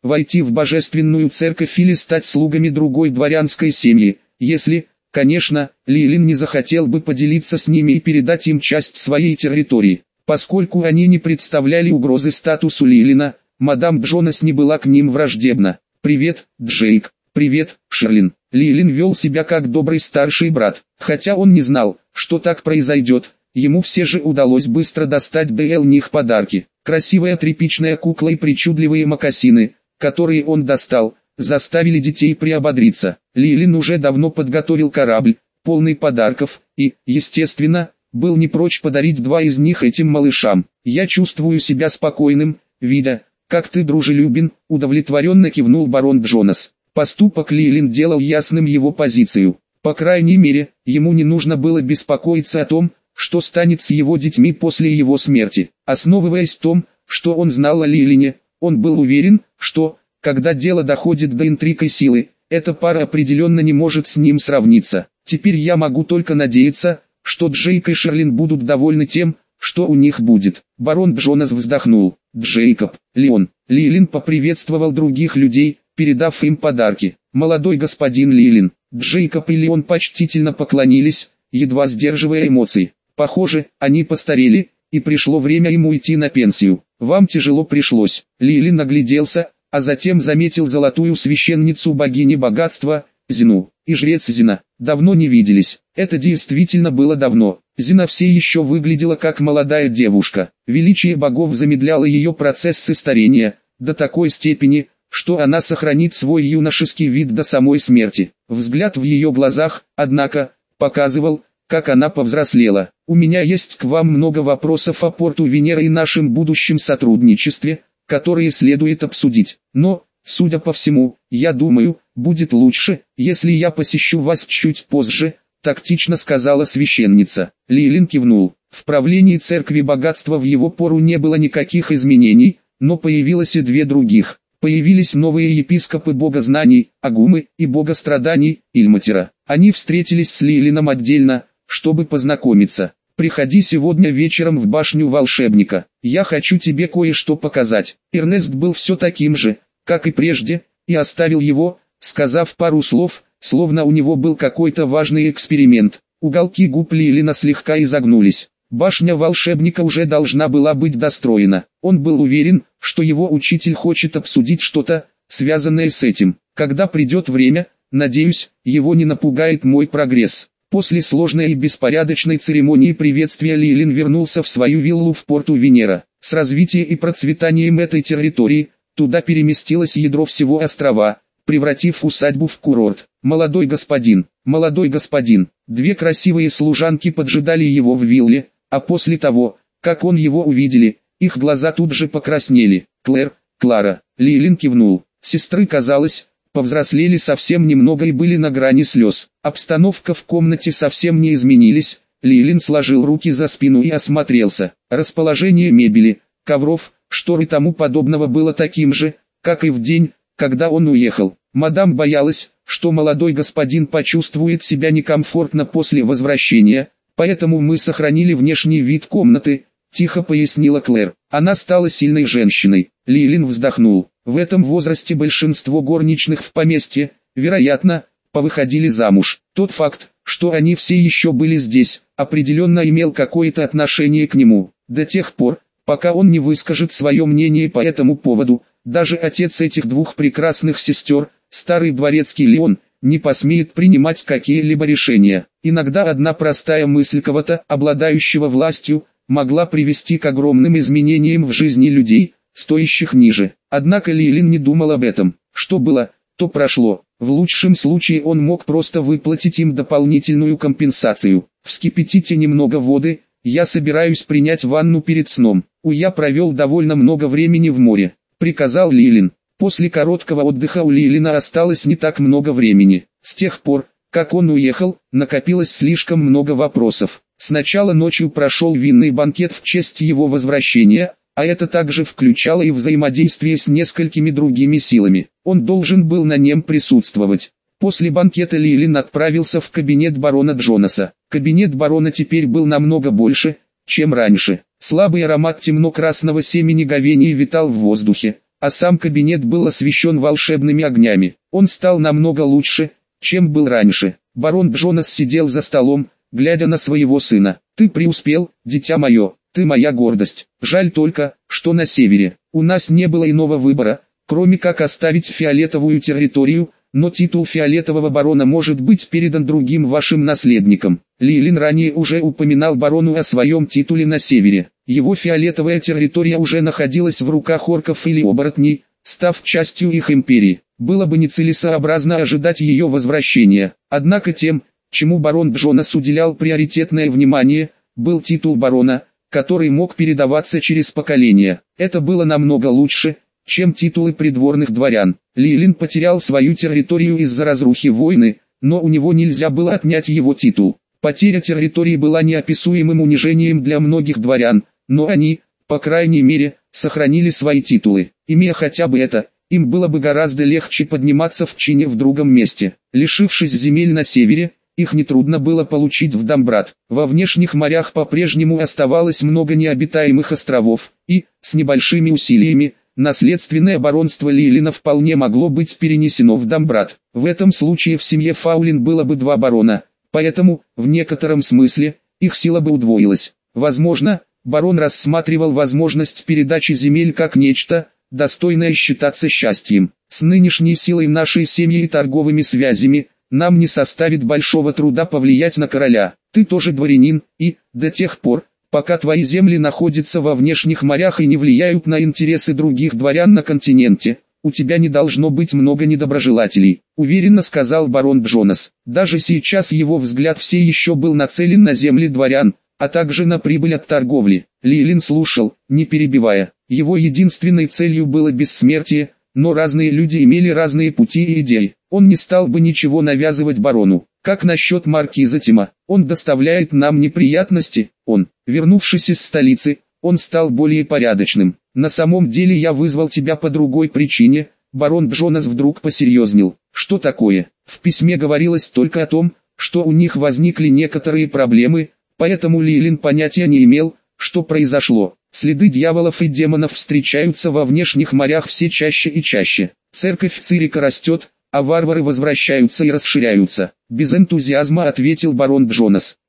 войти в божественную церковь или стать слугами другой дворянской семьи, если, конечно, Лилин не захотел бы поделиться с ними и передать им часть своей территории. Поскольку они не представляли угрозы статусу Лилина, мадам Джонас не была к ним враждебна. «Привет, Джейк. Привет, Шерлин». Лилин вел себя как добрый старший брат. Хотя он не знал, что так произойдет, ему все же удалось быстро достать для них подарки. Красивая тряпичная кукла и причудливые мокасины, которые он достал, заставили детей приободриться. Лилин уже давно подготовил корабль, полный подарков, и, естественно, был не прочь подарить два из них этим малышам. «Я чувствую себя спокойным, видя, как ты дружелюбен», — удовлетворенно кивнул барон Джонас. Поступок Лилин делал ясным его позицию. По крайней мере, ему не нужно было беспокоиться о том, что станет с его детьми после его смерти. Основываясь в том, что он знал о Лилине, он был уверен, что, когда дело доходит до интриг и силы, эта пара определенно не может с ним сравниться. Теперь я могу только надеяться, что Джейк и Шерлин будут довольны тем, что у них будет. Барон Джонас вздохнул. «Джейкоб, Леон». Лилин поприветствовал других людей, передав им подарки. «Молодой господин Лилин». Джейкоб и Леон почтительно поклонились, едва сдерживая эмоций. Похоже, они постарели, и пришло время им уйти на пенсию. «Вам тяжело пришлось». Лилин огляделся, а затем заметил золотую священницу богини богатства, Зину, и жрец Зина. Давно не виделись. Это действительно было давно. Зина все еще выглядела как молодая девушка. Величие богов замедляло ее процессы старения, до такой степени, что она сохранит свой юношеский вид до самой смерти. Взгляд в ее глазах, однако, показывал, как она повзрослела. «У меня есть к вам много вопросов о порту Венеры и нашем будущем сотрудничестве, которые следует обсудить. Но, судя по всему, я думаю, будет лучше, если я посещу вас чуть позже», — тактично сказала священница. Лилин кивнул. В правлении церкви богатства в его пору не было никаких изменений, но появилось и две других. Появились новые епископы богознаний, Агумы, и богостраданий, Ильматера. Они встретились с Лилином отдельно, чтобы познакомиться. «Приходи сегодня вечером в башню волшебника. Я хочу тебе кое-что показать». Эрнест был все таким же, как и прежде, и оставил его, сказав пару слов, словно у него был какой-то важный эксперимент. Уголки губ Лилина слегка изогнулись. Башня волшебника уже должна была быть достроена. Он был уверен, что его учитель хочет обсудить что-то, связанное с этим. Когда придет время, надеюсь, его не напугает мой прогресс. После сложной и беспорядочной церемонии приветствия Лилин вернулся в свою виллу в порту Венера. С развитием и процветанием этой территории, туда переместилось ядро всего острова, превратив усадьбу в курорт. «Молодой господин, молодой господин». Две красивые служанки поджидали его в вилле, а после того, как он его увидели, их глаза тут же покраснели. «Клэр, Клара», Лилин кивнул. Сестры, казалось, повзрослели совсем немного и были на грани слез. Обстановка в комнате совсем не изменилась. Лилин сложил руки за спину и осмотрелся. Расположение мебели, ковров, штор и тому подобного было таким же, как и в день, когда он уехал. Мадам боялась, что молодой господин почувствует себя некомфортно после возвращения, поэтому мы сохранили внешний вид комнаты, тихо пояснила Клэр. Она стала сильной женщиной. Лилин вздохнул. В этом возрасте большинство горничных в поместье, вероятно, повыходили замуж. Тот факт, что они все еще были здесь, определенно имел какое-то отношение к нему. До тех пор, пока он не выскажет свое мнение по этому поводу, даже отец этих двух прекрасных сестер, старый дворецкий Леон, не посмеет принимать какие-либо решения. Иногда одна простая мысль кого-то, обладающего властью, могла привести к огромным изменениям в жизни людей, стоящих ниже. Однако Лилин не думал об этом. Что было, то прошло. В лучшем случае он мог просто выплатить им дополнительную компенсацию. «Вскипятите немного воды, я собираюсь принять ванну перед сном. У я провел довольно много времени в море», — приказал Лилин. После короткого отдыха у Лилина осталось не так много времени. С тех пор, как он уехал, накопилось слишком много вопросов. Сначала ночью прошел винный банкет в честь его возвращения, а это также включало и взаимодействие с несколькими другими силами. Он должен был на нем присутствовать. После банкета Лилин отправился в кабинет барона Джонаса. Кабинет барона теперь был намного больше, чем раньше. Слабый аромат темно-красного семени говения витал в воздухе, а сам кабинет был освещен волшебными огнями. Он стал намного лучше, чем был раньше. Барон Джонас сидел за столом, глядя на своего сына. «Ты преуспел, дитя мое, ты моя гордость. Жаль только, что на севере. У нас не было иного выбора, кроме как оставить фиолетовую территорию, но титул фиолетового барона может быть передан другим вашим наследникам». Лилин ранее уже упоминал барону о своем титуле на севере. Его фиолетовая территория уже находилась в руках орков или оборотней, став частью их империи. Было бы нецелесообразно ожидать ее возвращения. Однако тем, чему барон Джонас уделял приоритетное внимание, был титул барона, который мог передаваться через поколения. Это было намного лучше, чем титулы придворных дворян. Лилин потерял свою территорию из-за разрухи войны, но у него нельзя было отнять его титул. Потеря территории была неописуемым унижением для многих дворян, но они, по крайней мере, сохранили свои титулы. Имея хотя бы это, им было бы гораздо легче подниматься в чине в другом месте. Лишившись земель на севере, их нетрудно было получить в Дамбрат. Во внешних морях по-прежнему оставалось много необитаемых островов, и, с небольшими усилиями, наследственное баронство Лилина вполне могло быть перенесено в Дамбрат. В этом случае в семье Фаулин было бы два барона, поэтому, в некотором смысле, их сила бы удвоилась. Возможно, барон рассматривал возможность передачи земель как нечто, достойное считаться счастьем. С нынешней силой нашей семьи и торговыми связями, нам не составит большого труда повлиять на короля. Ты тоже дворянин, и, до тех пор, пока твои земли находятся во внешних морях и не влияют на интересы других дворян на континенте, у тебя не должно быть много недоброжелателей», — уверенно сказал барон Джонас. Даже сейчас его взгляд все еще был нацелен на земли дворян, а также на прибыль от торговли. Лилин слушал, не перебивая. Его единственной целью было бессмертие, но разные люди имели разные пути и идеи. Он не стал бы ничего навязывать барону. Как насчет маркиза Тима? Он доставляет нам неприятности. Он, вернувшись из столицы, он стал более порядочным. На самом деле я вызвал тебя по другой причине. Барон Джонас вдруг посерьезнел. Что такое? В письме говорилось только о том, что у них возникли некоторые проблемы, поэтому Лилин понятия не имел, что произошло. Следы дьяволов и демонов встречаются во внешних морях все чаще и чаще. Церковь Цирика растет, а варвары возвращаются и расширяются. Без энтузиазма ответил барон Джонас.